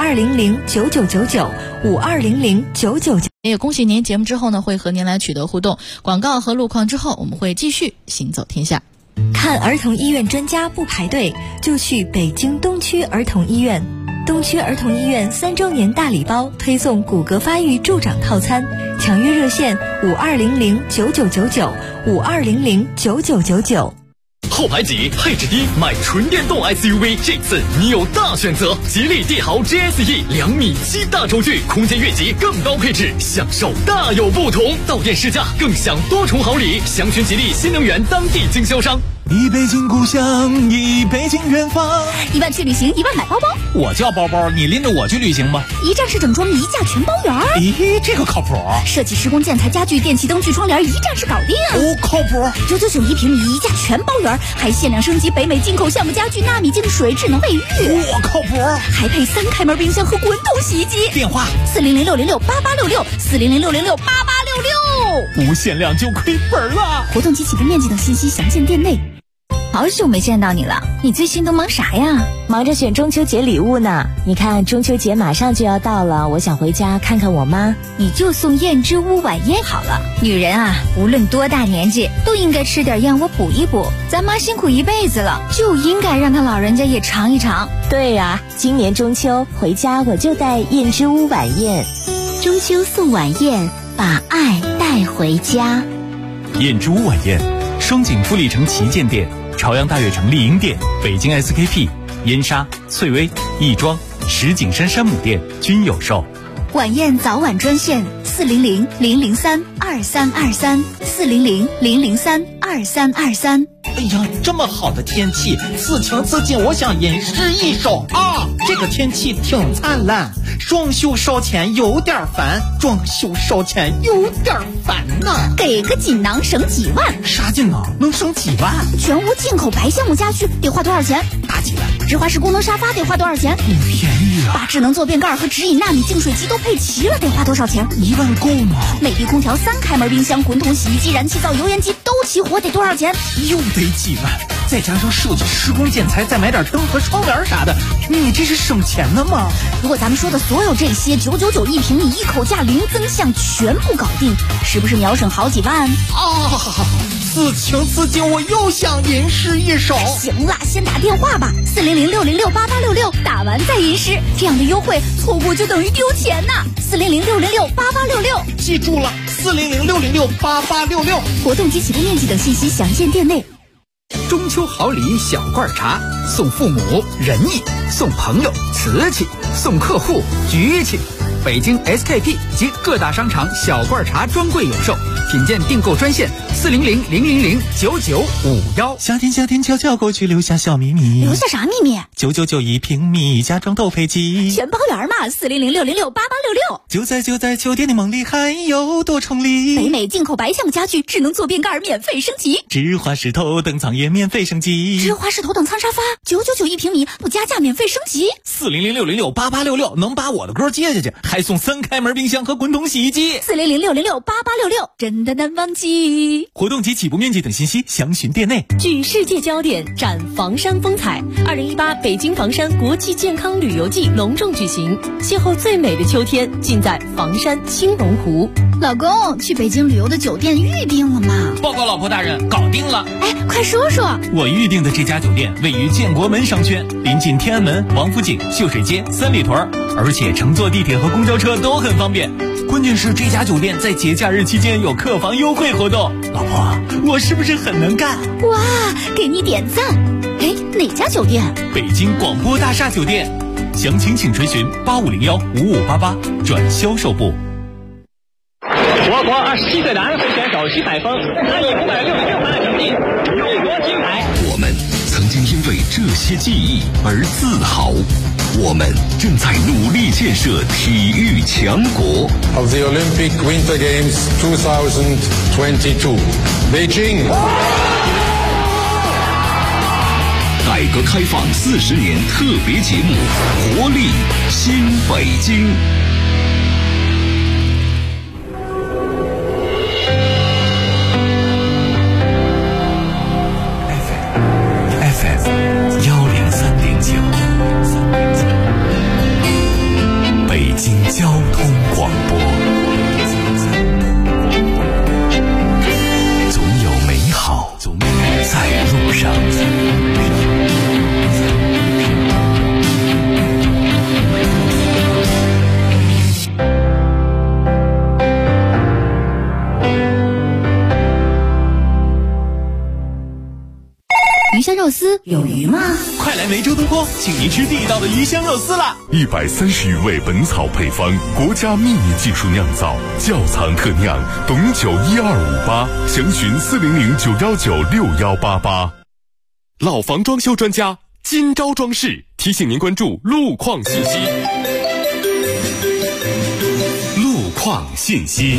Speaker 18: 52009999，52009999。
Speaker 7: 也恭喜您，节目之后呢会和您来取得互动。广告和路况之后，我们会继续行走天下。
Speaker 18: 看儿童医院专家不排队，就去北京东区儿童医院。东区儿童医院3周年大礼包推送骨骼发育助长套餐，抢约热线52009999，52009999。
Speaker 5: 后排挤，配置低，买纯电动 SUV， 这次你有大选择。吉利帝豪 GSE 2.7米大轴距，空间越级，更高配置，享受大有不同。到店试驾，更享多重好礼。详询吉利新能源当地经销商。
Speaker 6: 一北京故乡，一北京远方。
Speaker 9: 1万去旅行，1万买包包。
Speaker 6: 我叫包包，你拎着我去旅行吧。
Speaker 9: 一站式整装，一价全包圆。
Speaker 6: 咦，这个靠谱。
Speaker 9: 设计施工建材家具电器灯具窗帘，一站式搞定。
Speaker 6: 哦，靠谱。
Speaker 9: 999一平米，一价全包圆，还限量升级北美进口橡木家具纳米净水智能卫浴。
Speaker 6: 我靠谱。
Speaker 9: 还配3开门冰箱和滚筒洗衣机。
Speaker 6: 电话
Speaker 9: 4006668866400668866。
Speaker 6: 不限量就亏本了。
Speaker 9: 活动及起步面积等信息详见店内。好久没见到你了，你最近都忙啥呀？
Speaker 19: 忙着选中秋节礼物呢。你看中秋节马上就要到了，我想回家看看我妈。
Speaker 9: 你就送燕之屋晚宴好了。女人啊，无论多大年纪，都应该吃点燕窝补一补。咱妈辛苦一辈子了，就应该让她老人家也尝一尝。
Speaker 19: 对呀，今年中秋回家我就带燕之屋晚宴。
Speaker 10: 中秋送晚宴，把爱带回家。
Speaker 4: 燕之屋晚宴，双井富力城旗舰店、朝阳大悦城丽婴店、北京 SKP、燕莎、翠微、亦庄、石景山山姆店均有售。
Speaker 9: 晚宴早晚专线400-003-2323，400-003-2323。
Speaker 6: 哎呀，这么好的天气，此情此景，我想吟诗一首啊！这个天气挺灿烂，装修烧钱有点烦，装修烧钱有点烦呐。
Speaker 9: 给个锦囊省几万？
Speaker 6: 啥锦囊能省几万？
Speaker 9: 全屋进口白橡木家具得花多少钱？
Speaker 6: 大几万。
Speaker 9: 直滑式功能沙发得花多少钱？
Speaker 6: 不便宜啊。
Speaker 9: 把智能坐便盖和直饮纳米净水机都配齐了，得花多少钱
Speaker 6: ？1万够吗？
Speaker 9: 美的空调、3开门冰箱、滚筒洗衣机、燃气灶、油烟机都齐活，得多少钱？
Speaker 6: 又得几万，再加上设计施工建材，再买点灯和窗帘啥的，你这是省钱呢吗？
Speaker 9: 如果咱们说的所有这些999一平米，一口价零增项全部搞定，是不是秒省好几万？
Speaker 6: 此情此景，我又想吟诗一首。
Speaker 9: 行了，先打电话吧，400-606-8866，打完再吟诗，这样的优惠错过就等于丢钱呐。400-606-8866，
Speaker 6: 记住了，400-606-8866。
Speaker 9: 活动及起步面积等信息详见店内。
Speaker 20: 中秋好礼小罐茶，送父母仁义，送朋友瓷器，送客户局气。北京 SKP 及各大商场小罐茶专柜有售，品鉴订购专线400-000-9951。
Speaker 4: 夏天悄悄过去，留下小秘密。
Speaker 9: 留下啥秘密
Speaker 4: ？999一平米，家装斗飞机。
Speaker 9: 全包圆嘛，400-606-8866。
Speaker 4: 就在酒店的梦里，还有多重礼。
Speaker 9: 北美进口白橡家具智能坐便盖免费升级，
Speaker 4: 芝华士头等舱也免费升级。
Speaker 9: 芝华士头等舱沙发999一平米，不加价免费升级。
Speaker 4: 400-606-8866能把我的歌接下去，还送3开门冰箱和滚筒洗衣机。
Speaker 9: 400-606-8866真的难忘记。
Speaker 4: 活动及起步面积等信息详询店内。
Speaker 18: 聚世界焦点，展房山风采。2018北京房山国际健康旅游季隆重举行，邂逅最美的秋天，尽在房山青龙湖。
Speaker 9: 老公，去北京旅游的酒店预定了吗？
Speaker 4: 报告老婆大人，搞定了。
Speaker 9: 哎，快说说。
Speaker 4: 我预定的这家酒店位于建国门商圈，临近天安门、王府井、秀水街、三里屯，而且乘坐地铁和公交车都很方便。关键是这家酒店在节假日期间有客房优惠活动。老婆，我是不是很能干？
Speaker 9: 哇，给你点赞。哎，哪家酒店？
Speaker 4: 北京广播大厦酒店。详情请垂询8501-5588转销售部。
Speaker 21: 我国27岁的安徽选手徐海峰，他以566分的成绩勇夺金牌。
Speaker 3: 我们曾经因为这些记忆而自豪，我们正在努力建设体育强国。
Speaker 22: Of the Olympic Winter Games 2022, Beijing。
Speaker 3: 改革开放40年特别节目，活力新北京。
Speaker 5: FM 103.9，北京交通广播。总有美好在路上。
Speaker 9: 鱼香肉丝有鱼吗？
Speaker 4: 快来梅州东坡，请您吃地道的鱼香肉丝啦
Speaker 3: ！130余味本草配方，国家秘密技术酿造，窖藏特酿，董酒1258，详询400-919-6188。老房装修专家金招装饰提醒您关注路况信息。路况信息。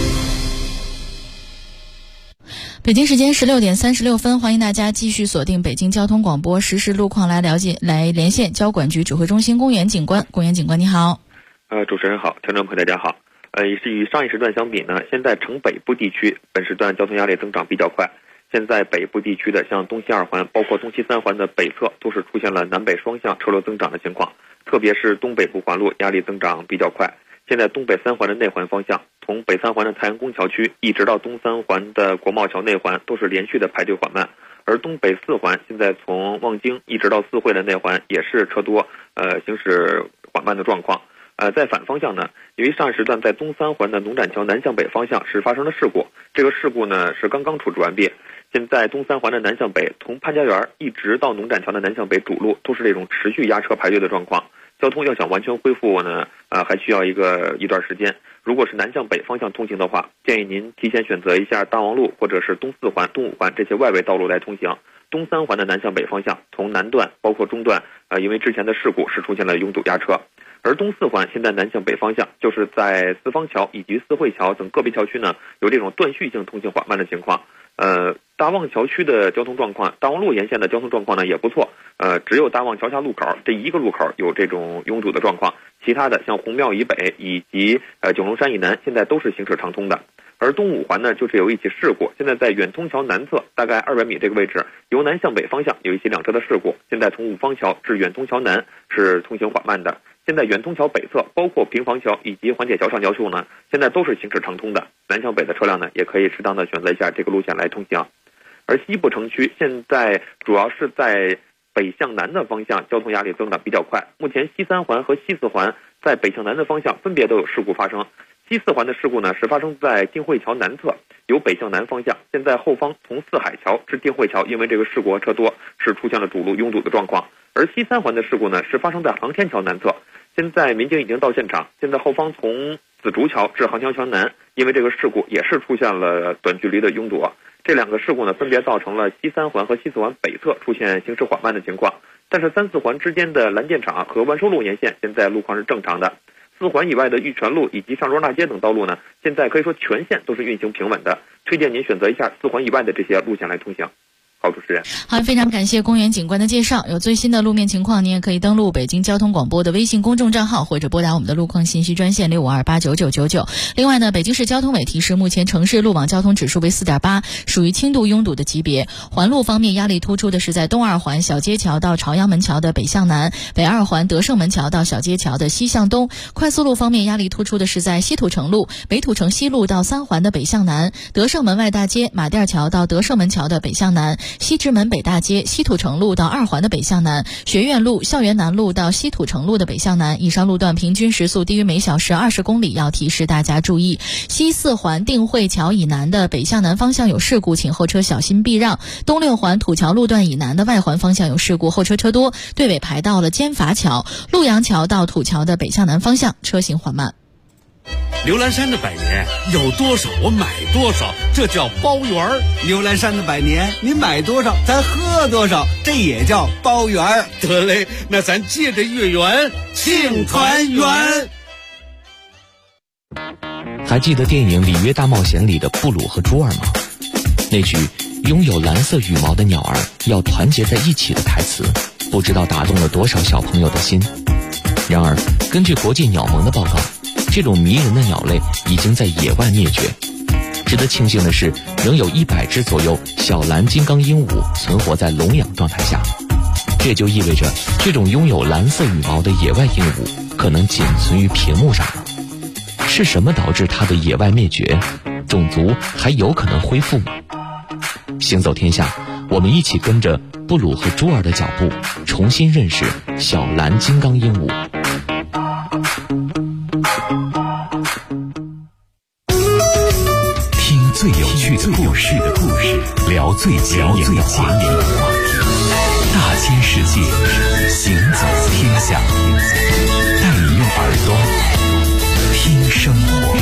Speaker 7: 北京时间16点36分，欢迎大家继续锁定北京交通广播实时路况来连线交管局指挥中心公园警官。公园警官你好。
Speaker 8: 主持人好，听众朋友大家好。与上一时段相比呢，现在城北部地区本时段交通压力增长比较快。现在北部地区的像东西二环，包括东西三环的北侧，都是出现了南北双向车流增长的情况，特别是东北部环路压力增长比较快。现在东北三环的内环方向，从北三环的太阳宫桥区一直到东三环的国贸桥内环，都是连续的排队缓慢。而东北四环现在从望京一直到四惠的内环也是车多，行驶缓慢的状况。在反方向呢，由于上时段在东三环的农展桥南向北方向是发生了事故，这个事故呢是刚刚处置完毕。现在东三环的南向北，从潘家园一直到农展桥的南向北主路都是这种持续压车排队的状况。交通要想完全恢复呢，还需要一段时间。如果是南向北方向通行的话，建议您提前选择一下大望路或者是东四环、东五环这些外围道路来通行。东三环的南向北方向，从南段包括中段，因为之前的事故是出现了拥堵压车。而东四环现在南向北方向，就是在四方桥以及四惠桥等个别桥区呢，有这种断续性通行缓慢的情况。大望桥区的交通状况，大望路沿线的交通状况呢也不错。只有大望桥下路口这一个路口有这种拥堵的状况，其他的像红庙以北以及九龙山以南现在都是行驶畅通的。而东五环呢，就是有一起事故，现在在远通桥南侧大概200米这个位置，由南向北方向有一起两车的事故，现在从五方桥至远通桥南是通行缓慢的。现在远通桥北侧，包括平房桥以及环铁桥上桥处呢，现在都是行驶畅通的。南向北的车辆呢，也可以适当的选择一下这个路线来通行。而西部城区现在主要是在北向南的方向，交通压力增长比较快。目前西三环和西四环在北向南的方向分别都有事故发生。 西四环的事故呢是发生在定慧桥南侧，由北向南方向。现在后方从四海桥至定慧桥，因为这个事故车多，是出现了主路拥堵的状况。而西三环的事故呢是发生在航天桥南侧，现在民警已经到现场。现在后方从紫竹桥至航天桥南，因为这个事故也是出现了短距离的拥堵。这两个事故呢分别造成了西三环和西四环北侧出现行驶缓慢的情况，但是三四环之间的蓝电厂和万寿路沿线现在路况是正常的。四环以外的玉泉路以及上庄大街等道路呢，现在可以说全线都是运行平稳的，推荐您选择一下四环以外的这些路线来通行。好，主持人。
Speaker 7: 好，非常感谢公园警官的介绍。有最新的路面情况，您也可以登录北京交通广播的微信公众账号，或者拨打我们的路况信息专线65289999。另外呢，北京市交通委提示，目前城市路网交通指数为 4.8， 属于轻度拥堵的级别。环路方面，压力突出的是在东二环小街桥到朝阳门桥的北向南，北二环德胜门桥到小街桥的西向东。快速路方面，压力突出的是在西土城路、北土城西路到三环的北向南，德胜门外大街、马甸桥到德胜门桥的北向南，西直门北大街、西土城路到二环的北向南，学院路、校园南路到西土城路的北向南。以上路段平均时速低于每小时20公里，要提示大家注意。西四环定慧桥以南的北向南方向有事故，请后车小心避让。东六环土桥路段以南的外环方向有事故，后车车多，队尾排到了尖筏桥。陆阳桥到土桥的北向南方向车行缓慢。
Speaker 12: 刘兰山的百年有多少我买多少，这叫包圆儿。
Speaker 13: 刘兰山的百年你买多少咱喝多少，这也叫包圆儿。
Speaker 12: 得嘞，那咱借着月圆庆团圆。
Speaker 5: 还记得电影《里约大冒险》里的布鲁和朱尔吗？那句拥有蓝色羽毛的鸟儿要团结在一起的台词，不知道打动了多少小朋友的心。然而根据国际鸟盟的报告，这种迷人的鸟类已经在野外灭绝。值得庆幸的是，仍有100只左右小蓝金刚鹦鹉存活在笼养状态下。这就意味着这种拥有蓝色羽毛的野外鹦鹉可能仅存于屏幕上了。是什么导致它的野外灭绝？种族还有可能恢复吗？行走天下，我们一起跟着布鲁和朱尔的脚步，重新认识小蓝金刚鹦鹉。听最有趣的故事，聊最前沿的话题，大千世界，行走天下，带你用耳朵听生活。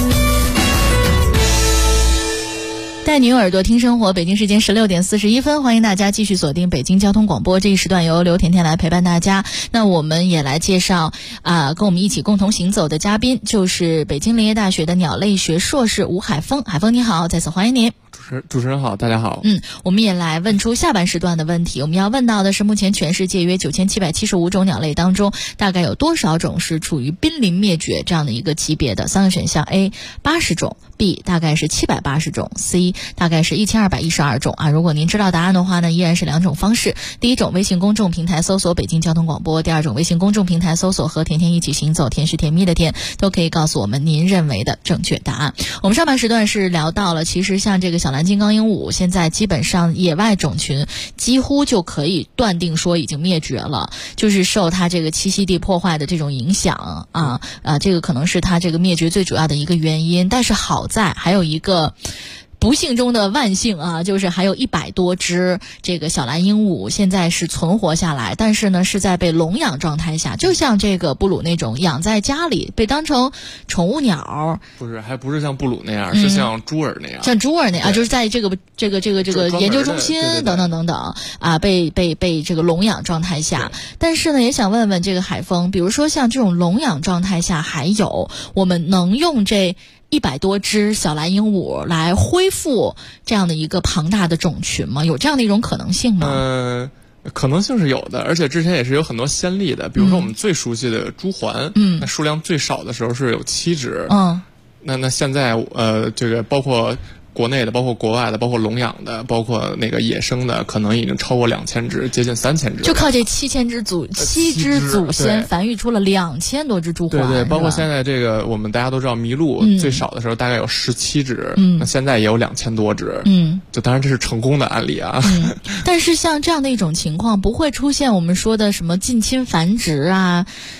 Speaker 7: 带你用耳朵听生活，北京时间16点41分，欢迎大家继续锁定北京交通广播。这一时段由刘甜甜来陪伴大家。那我们也来介绍跟我们一起共同行走的嘉宾，就是北京林业大学的鸟类学硕士吴海峰。海峰你好，再次欢迎您。
Speaker 17: 主持人好，大家好。
Speaker 7: 我们也来问出下半时段的问题。我们要问到的是，目前全世界约9775种鸟类当中，大概有多少种是处于濒临灭绝这样的一个级别的？3个选项 ：A 80种，B 大概是780种，C 大概是1212种啊。如果您知道答案的话呢，依然是2种方式。第一种，微信公众平台搜索北京交通广播；第二种，微信公众平台搜索和甜甜一起行走，甜是甜蜜的甜，都可以告诉我们您认为的正确答案。我们上半时段是聊到了，其实像这个小蓝金刚鹦鹉，现在基本上野外种群几乎就可以断定说已经灭绝了，就是受它这个栖息地破坏的这种影响这个可能是它这个灭绝最主要的一个原因。但是好在还有一个不幸中的万幸就是还有100多只这个小蓝鹦鹉现在是存活下来，但是呢是在被笼养状态下，就像这个布鲁那种养在家里被当成宠物鸟。
Speaker 17: 还不是像布鲁那样，是像朱尔那样。
Speaker 7: 像朱尔那样，就是在这个研究中心等等等等被这个笼养状态下。但是呢也想问问这个海峰，比如说像这种笼养状态下，还有我们能用这100多只小蓝鹦鹉来恢复这样的一个庞大的种群吗？有这样的一种可能性吗？
Speaker 17: 可能性是有的，而且之前也是有很多先例的。比如说我们最熟悉的朱鹮，那数量最少的时候是有7只。那现在这个包括国内的，包括国外的，包括笼养的，包括那个野生的，可能已经超过2000只，接近3000只。
Speaker 7: 就靠这7只祖先繁育出了2000多只朱鹮。
Speaker 17: 对，包括现在这个我们大家都知道麋鹿最少的时候大概有17只，那现在也有2000多只。就当然这是成功的案例啊。
Speaker 7: 但是像这样的一种情况，不会出现我们说的什么近亲繁殖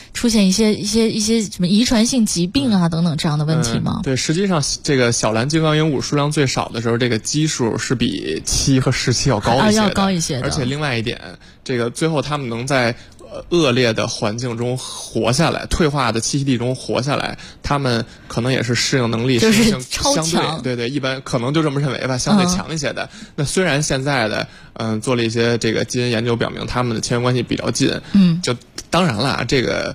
Speaker 7: 出现一些什么遗传性疾病啊等等这样的问题吗？
Speaker 17: 对，实际上这个小蓝金刚鹦鹉数量最少的时候，这个基数是比7和17要高一些的，
Speaker 7: 要高一些的。
Speaker 17: 而且另外一点，这个最后它们能在恶劣的环境中活下来，退化的栖息地中活下来，他们可能也是适应能力
Speaker 7: 就是超强，
Speaker 17: 对，一般可能就这么认为吧，相对强一些的。那虽然现在的做了一些这个基因研究，表明他们的亲缘关系比较近，就当然了，这个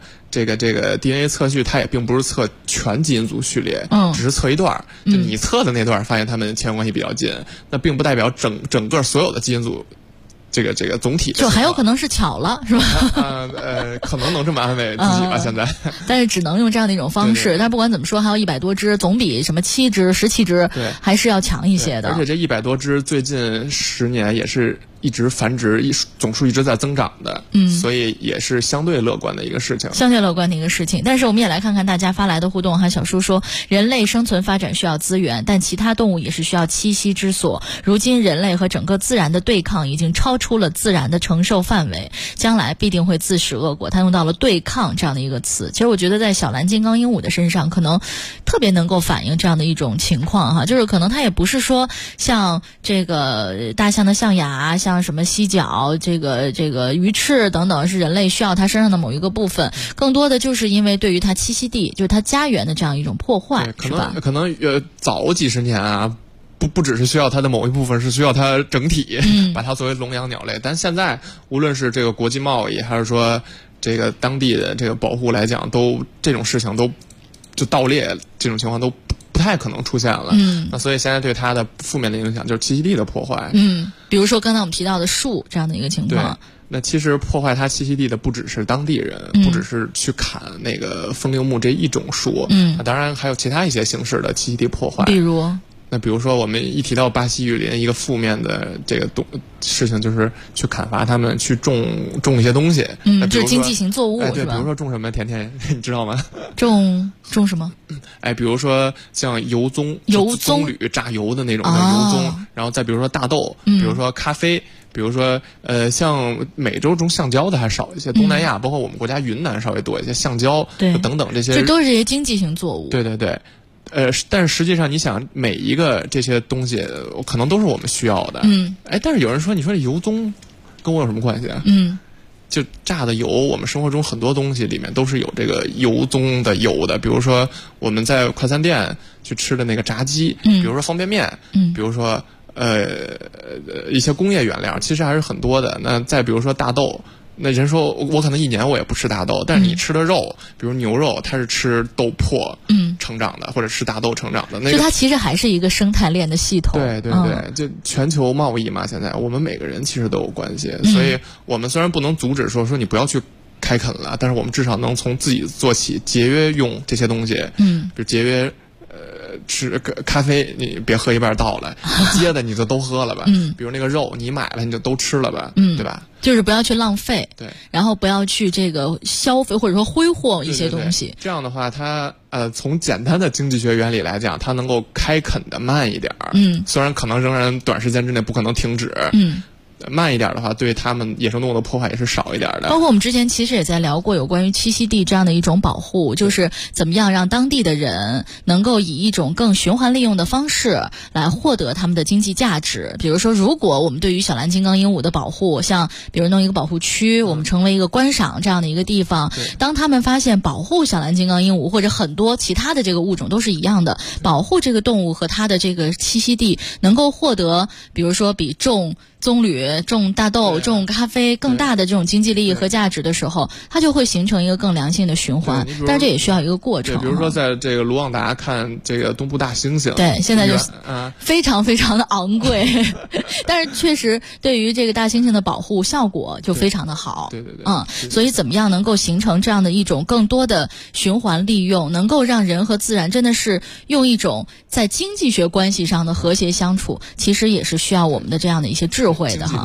Speaker 17: DNA 测序它也并不是测全基因组序列，只是测一段，就你测的那段发现他们亲缘关系比较近，那并不代表整个所有的基因组。这个总体
Speaker 7: 就还有可能是巧了，是吧？
Speaker 17: 可能能这么安慰自己吧，现在。
Speaker 7: 但是只能用这样的一种方式。但不管怎么说，还有100多只，总比什么7只、17只还是要强一些的。
Speaker 17: 而且这100多只最近10年也是一直繁殖，总数一直在增长的，所以也是相对乐观的一个事情。
Speaker 7: 相对乐观的一个事情。但是我们也来看看大家发来的互动哈。小叔说，人类生存发展需要资源，但其他动物也是需要栖息之所。如今人类和整个自然的对抗已经超出了自然的承受范围，将来必定会自食恶果。他用到了对抗这样的一个词。其实我觉得在小蓝金刚鹦鹉的身上可能特别能够反映这样的一种情况哈，就是可能它也不是说像这个大象的象牙，像什么犀角，这个鱼翅等等是人类需要它身上的某一个部分，更多的就是因为对于它栖息地，就是它家园的这样一种破坏，
Speaker 17: 是吧？可能早几十年啊，不只是需要它的某一部分，是需要它整体，把它作为笼养鸟类。但现在无论是这个国际贸易，还是说这个当地的这个保护来讲，都这种事情都就盗猎这种情况都不太可能出现了。那所以现在对它的负面的影响就是栖息地的破坏。
Speaker 7: 比如说刚才我们提到的树这样的一个情况。
Speaker 17: 那其实破坏它栖息地的不只是当地人，不只是去砍那个风铃木这一种树，当然还有其他一些形式的栖息地破坏。比如说我们一提到巴西雨林，一个负面的这个事情就是去砍伐他们去种一些东西，
Speaker 7: 就是经济型作物，
Speaker 17: 对，比如说种什么，甜甜你知道吗？
Speaker 7: 种什么？
Speaker 17: 比如说像油棕榈榨油的那种的油棕，然后再比如说大豆，比如说咖啡，比如说像美洲种橡胶的还少一些，东南亚包括我们国家云南稍微多一些，橡胶等等这些，
Speaker 7: 这都是这些经济型作物。
Speaker 17: 对。但是实际上你想每一个这些东西可能都是我们需要的。但是有人说，你说这油棕跟我有什么关系啊？就榨的油，我们生活中很多东西里面都是有这个油棕的油的，比如说我们在快餐店去吃的那个炸鸡，比如说方便面，比如说一些工业原料，其实还是很多的。那再比如说大豆。那人说我可能1年我也不吃大豆，但是你吃的肉，比如牛肉，它是吃豆粕成长的，或者吃大豆成长的，那个
Speaker 7: 就它其实还是一个生态链的系统。
Speaker 17: 对，就全球贸易嘛，现在我们每个人其实都有关系，所以我们虽然不能阻止说你不要去开垦了，但是我们至少能从自己做起，节约用这些东西，比如节约。吃咖啡你别喝一半倒了，接的你就都喝了吧。比如那个肉你买了你就都吃了吧，对吧？
Speaker 7: 就是不要去浪费，
Speaker 17: 对，
Speaker 7: 然后不要去这个消费或者说挥霍一些东西。
Speaker 17: 对，这样的话，它从简单的经济学原理来讲，它能够开垦的慢一点。虽然可能仍然短时间之内不可能停止。慢一点的话，对他们野生动物的破坏也是少一点的。
Speaker 7: 包括我们之前其实也在聊过有关于栖息地这样的一种保护，就是怎么样让当地的人能够以一种更循环利用的方式来获得他们的经济价值。比如说，如果我们对于小蓝金刚鹦鹉的保护，像比如弄一个保护区，我们成为一个观赏这样的一个地方，当他们发现保护小蓝金刚鹦鹉或者很多其他的这个物种都是一样的，保护这个动物和它的这个栖息地能够获得，比如说比种棕榈、种大豆、种咖啡更大的这种经济利益和价值的时候，它就会形成一个更良性的循环。但是这也需要一个过程。
Speaker 17: 比如说在这个卢旺达看这个东部大猩猩，
Speaker 7: 对，现在就非常非常的昂贵，但是确实对于这个大猩猩的保护效果就非常的好。
Speaker 17: 对。
Speaker 7: 所以怎么样能够形成这样的一种更多的循环利用，能够让人和自然真的是用一种在经济学关系上的和谐相处，其实也是需要我们的这样的一些智慧的哈。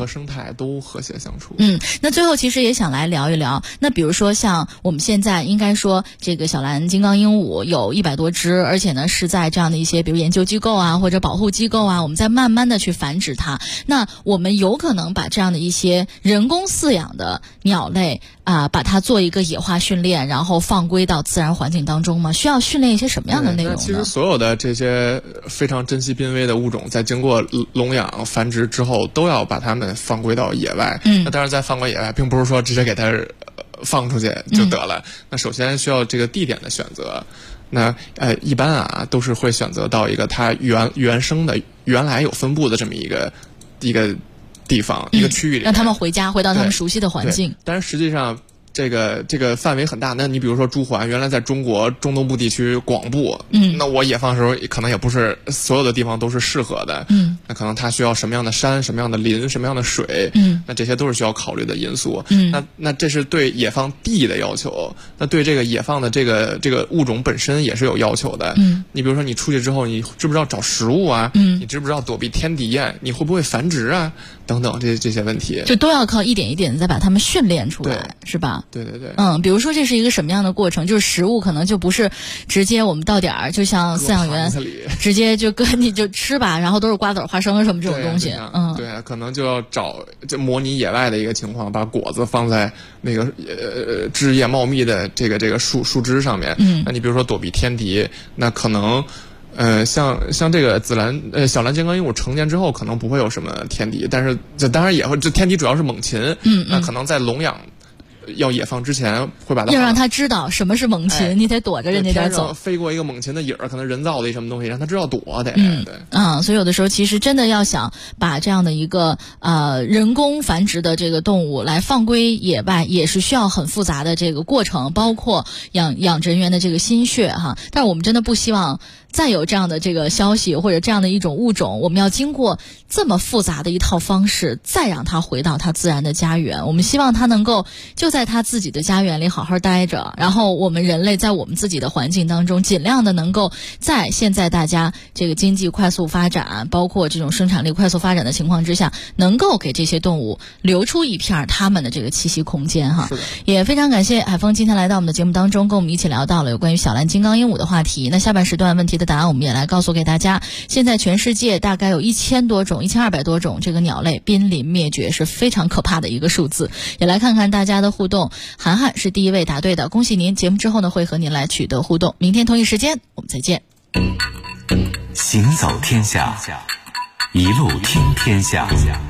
Speaker 17: 和生态都和谐相处。
Speaker 7: 那最后其实也想来聊一聊，那比如说像我们现在应该说这个小蓝金刚鹦鹉有100多只，而且呢是在这样的一些比如研究机构啊或者保护机构啊，我们在慢慢的去繁殖它。那我们有可能把这样的一些人工饲养的鸟类把它做一个野化训练，然后放归到自然环境当中吗？需要训练一些什么样的内容呢？
Speaker 17: 其实所有的这些非常珍稀濒危的物种，在经过笼养繁殖之后，都要把它们放归到野外。那当然，在放归野外，并不是说直接给它放出去就得了。那首先需要这个地点的选择。那一般都是会选择到一个它原生的原来有分布的这么一个地方，一个区域里，
Speaker 7: 让他们回到他们熟悉的环境。
Speaker 17: 但是实际上这个范围很大。那你比如说朱鹮，原来在中国中东部地区广布，那我野放的时候可能也不是所有的地方都是适合的，那可能它需要什么样的山、什么样的林、什么样的水，那这些都是需要考虑的因素。那这是对野放地的要求，那对这个野放的这个物种本身也是有要求的。你比如说你出去之后，你知不知道找食物啊？你知不知道躲避天敌啊？你会不会繁殖啊？等等这些问题，
Speaker 7: 就都要靠一点一点的再把它们训练出来，是吧？
Speaker 17: 对对对。
Speaker 7: 比如说这是一个什么样的过程？就是食物可能就不是直接我们到点儿，就像饲养员直接就你就吃吧，然后都是瓜子、花生什么这种东西。
Speaker 17: 对，可能就要就模拟野外的一个情况，把果子放在那个枝叶茂密的这个树枝上面。那你比如说躲避天敌，那可能。像这个小蓝金刚鹦鹉成年之后可能不会有什么天敌，但是这当然也会，这天敌主要是猛禽。那可能在笼养要野放之前会把它
Speaker 7: 要让他知道什么是猛禽，你得躲着人家点走。
Speaker 17: 飞过一个猛禽的影儿，可能人造的一什么东西，让他知道躲得。
Speaker 7: 所以有的时候其实真的要想把这样的一个人工繁殖的这个动物来放归野外，也是需要很复杂的这个过程，包括养殖人员的这个心血哈。但是我们真的不希望再有这样的这个消息或者这样的一种物种，我们要经过这么复杂的一套方式，再让它回到它自然的家园。我们希望它能够就在它自己的家园里好好待着，然后我们人类在我们自己的环境当中，尽量的能够在现在大家这个经济快速发展，包括这种生产力快速发展的情况之下，能够给这些动物留出一片它们的这个栖息空间哈。也非常感谢海峰今天来到我们的节目当中，跟我们一起聊到了有关于小蓝金刚鹦鹉的话题。那下半时段问题的答案我们也来告诉给大家。现在全世界大概有1000多种、1200多种这个鸟类濒临灭绝，是非常可怕的一个数字。也来看看大家的互动。涵涵是第一位答对的，恭喜您！节目之后呢会和您来取得互动。明天同一时间我们再见。
Speaker 5: 行走天下，一路听天下。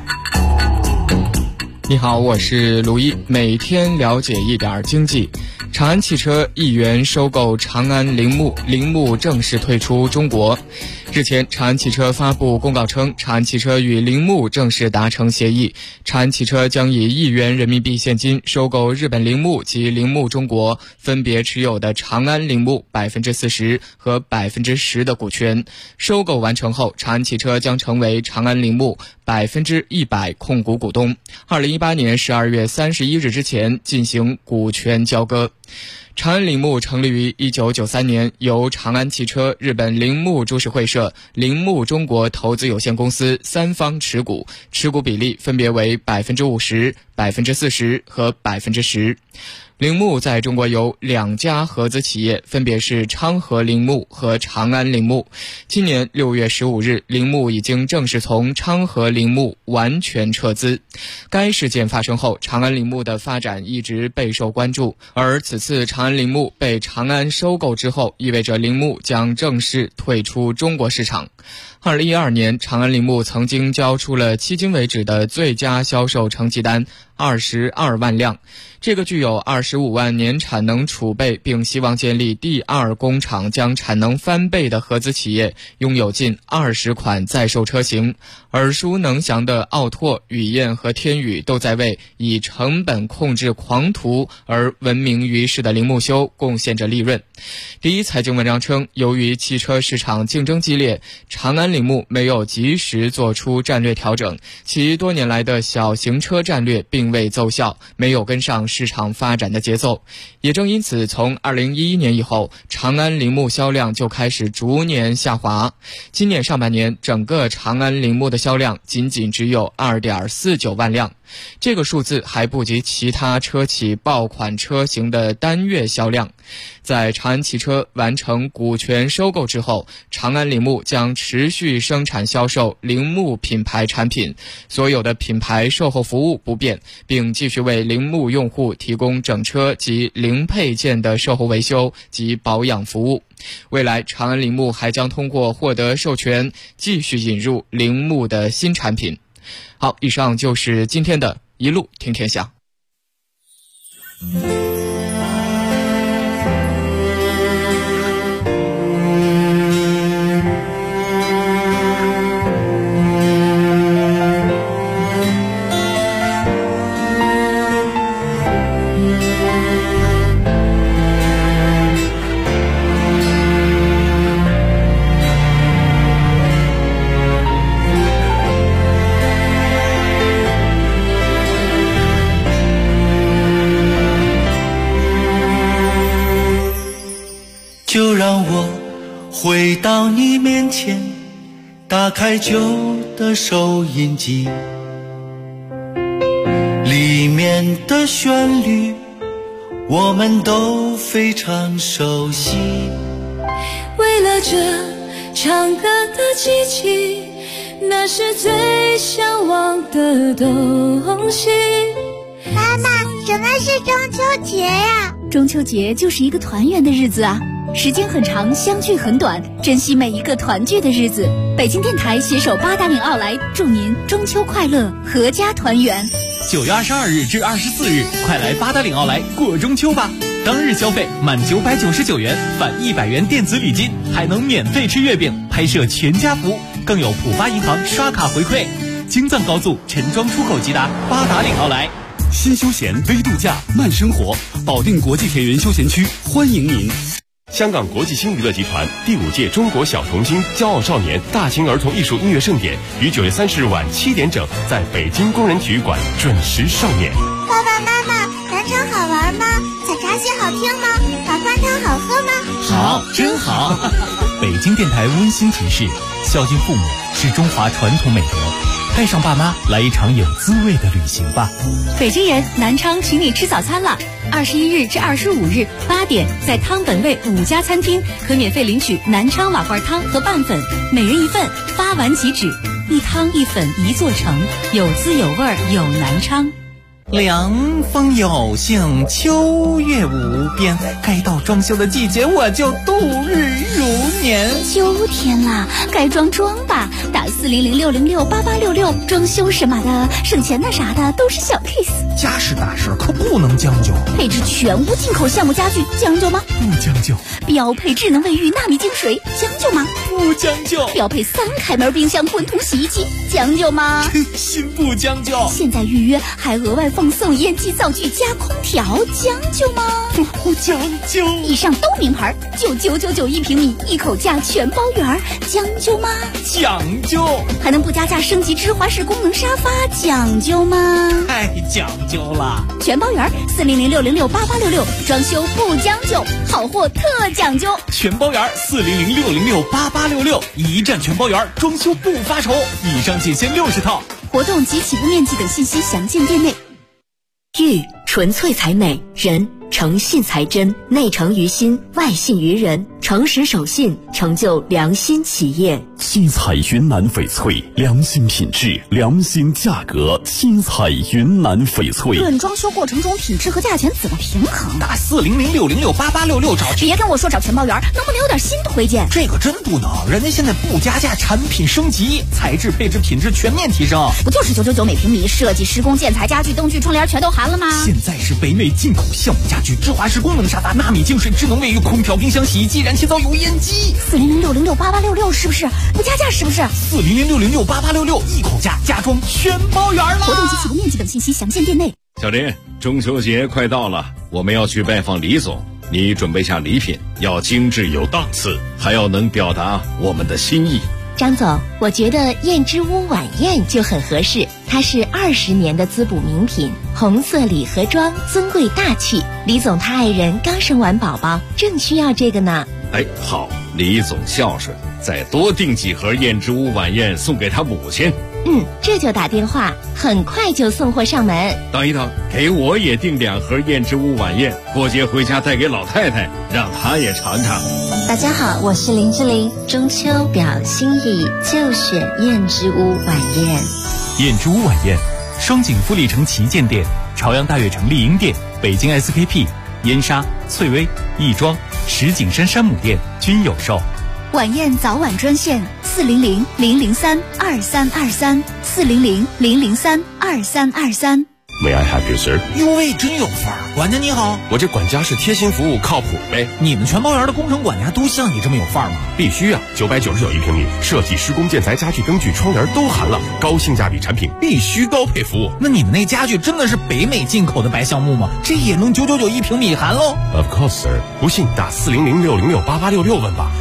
Speaker 1: 你好，我是卢一，每天了解一点经济。长安汽车1元收购长安铃木，铃木正式退出中国。日前，长安汽车发布公告称，长安汽车与铃木正式达成协议，长安汽车将以1元人民币现金收购日本铃木及铃木中国分别持有的长安铃木40%和10%的股权。收购完成后，长安汽车将成为长安铃木100%控股股东。2018年12月31日之前进行股权交割。长安铃木成立于1993年，由长安汽车、日本铃木株式会社、铃木中国投资有限公司三方持股，持股比例分别为50%、40%和10%。铃木在中国有2家合资企业，分别是昌河铃木和长安铃木。今年6月15日，铃木已经正式从昌河铃木完全撤资。该事件发生后，长安铃木的发展一直备受关注，而此次长安铃木被长安收购之后，意味着铃木将正式退出中国市场。2012年，长安铃木曾经交出了迄今为止的最佳销售成绩单22万辆。这个具有25万年产能储备并希望建立第2工厂将产能翻倍的合资企业，拥有近20款在售车型。耳熟能详的奥拓、雨燕和天宇都在为以成本控制狂徒而闻名于世的铃木修贡献着利润。第一财经文章称，由于汽车市场竞争激烈，长安铃木没有及时做出战略调整，其多年来的小型车战略并未奏效，没有跟上市场发展的节奏。也正因此，从2011年以后，长安铃木销量就开始逐年下滑。今年上半年，整个长安铃木的销量仅仅只有 2.49 万辆。这个数字还不及其他车企爆款车型的单月销量。在长安汽车完成股权收购之后，长安铃木将持续生产销售铃木品牌产品，所有的品牌售后服务不变，并继续为铃木用户提供整车及零配件的售后维修及保养服务。未来，长安铃木还将通过获得授权，继续引入铃木的新产品。好，以上就是今天的一路听天下。
Speaker 2: 就让我回到你面前，打开旧的收音机，里面的旋律我们都非常熟悉。
Speaker 11: 为了这唱歌的机器，那是最向往的东西。
Speaker 23: 妈妈，什么是中秋节呀？
Speaker 9: 中秋节就是一个团圆的日子啊。时间很长，相聚很短，珍惜每一个团聚的日子。北京电台携手八达岭奥莱，祝您中秋快乐，阖家团圆。
Speaker 4: 9月22日至24日，快来八达岭奥莱过中秋吧！当日消费满999元返100元电子礼金，还能免费吃月饼，拍摄全家福，更有浦发银行刷卡回馈。京藏高速陈庄出口即达八达岭奥莱。
Speaker 24: 新休闲微度假慢生活，保定国际田园休闲区欢迎您。
Speaker 25: 香港国际新娱乐集团第5届中国小童星骄傲少年大型儿童艺术音乐盛典于9月30日晚7点整在北京工人体育馆准时上演。
Speaker 23: 爸爸妈妈，南昌好玩吗？采茶喜好听吗？把关汤好喝吗？
Speaker 4: 好，真好。北京电台温馨提示：孝敬父母是中华传统美德，带上爸妈来一场有滋味的旅行吧。
Speaker 9: 北京人，南昌请你吃早餐了。21日至25日8点，在汤本味5家餐厅可免费领取南昌瓦罐汤和拌粉，每人1份，发完即止。一汤一粉一座城，有滋有味有南昌。
Speaker 6: 凉风有幸，秋月无边，该到装修的季节，我就度日如年。
Speaker 9: 秋天了，该装吧，打400-606-8866，装修什么的，省钱的啥的都是小 case。
Speaker 6: 家事大事可不能将就，
Speaker 9: 配置全屋进口橡木家具，将就吗？
Speaker 6: 不将就。
Speaker 9: 标配智能卫浴纳米净水，将就吗？
Speaker 6: 不将就。
Speaker 9: 标配3开门冰箱滚筒洗衣机，将就吗？
Speaker 6: 心不将就。
Speaker 9: 现在预约还额外放送烟机灶具加空调，将就吗？
Speaker 6: 不将就。
Speaker 9: 以上都名牌，就999一平米，一口价全包圆，将就吗？
Speaker 6: 讲究。
Speaker 9: 还能不加价升级芝华士功能沙发，讲究吗？
Speaker 6: 太讲究了。
Speaker 9: 全包圆，400-606-8866，装修不将就，好货特讲究。
Speaker 4: 全包圆，400-606-8866，一站全包圆，装修不发愁。以上仅限60套。
Speaker 9: 活动及起步面积等信息详见店内。
Speaker 19: 玉纯粹才美，人诚信才真，内诚于心，外信于人，诚实守信，成就良心企业。
Speaker 3: 七彩云南翡翠，良心品质，良心价格。七彩云南翡翠。
Speaker 9: 论装修过程中品质和价钱怎么平衡？
Speaker 6: 打400-606-8866找。
Speaker 9: 别跟我说找全包圆，能不能有点新推荐？
Speaker 6: 这个真不能，人家现在不加价，产品升级，材质、配置、品质全面提升。
Speaker 9: 不就是999每平米，设计、施工、建材、家具、灯具、窗帘全都含了吗？
Speaker 6: 现在是北美进口橡木家具、芝华士功能沙发、纳米净水、智能卫浴、空调、冰箱、洗衣机、燃气灶、油烟机。
Speaker 9: 400-606-8866是不是？不加价是不是
Speaker 6: ？400-606-8866，一口价，家装全包圆了。
Speaker 9: 活动及起步面积等信息详见店内。
Speaker 26: 小林，中秋节快到了，我们要去拜访李总，你准备下礼品，要精致有档次，还要能表达我们的心意。
Speaker 19: 张总，我觉得燕之屋晚宴就很合适，它是20年的滋补名品，红色礼盒装，尊贵大气。李总他爱人刚生完宝宝，正需要这个呢。
Speaker 26: 哎，好，李总孝顺，再多订几盒燕之屋晚宴送给他母亲。
Speaker 19: 这就打电话，很快就送货上门。
Speaker 26: 等一等，给我也订2盒燕之屋晚宴，过节回家带给老太太，让她也尝尝。
Speaker 10: 大家好，我是林志玲，中秋表心意就选燕之屋晚宴。
Speaker 4: 燕之屋晚宴，双井富力城旗舰店、朝阳大悦城丽婴店、北京 SKP、燕莎、翠微、亦庄、石景山山姆店均有售。
Speaker 9: 晚宴早晚专线400-003-2323，400-003-2323。
Speaker 25: May I help you, sir？
Speaker 6: 哟喂，真有范儿！管家你好，
Speaker 25: 我这管家是贴心服务，靠谱呗。
Speaker 6: 你们全包园的工程管家都像你这么有范儿吗？
Speaker 25: 必须啊！999一平米，设计、施工、建材、家具、灯具、窗帘都含了，高性价比产品，必须高配服务。
Speaker 6: 那你们那家具真的是北美进口的白橡木吗？这也能999一平米含喽
Speaker 25: ？Of course, sir。不信打400-606-8866问吧。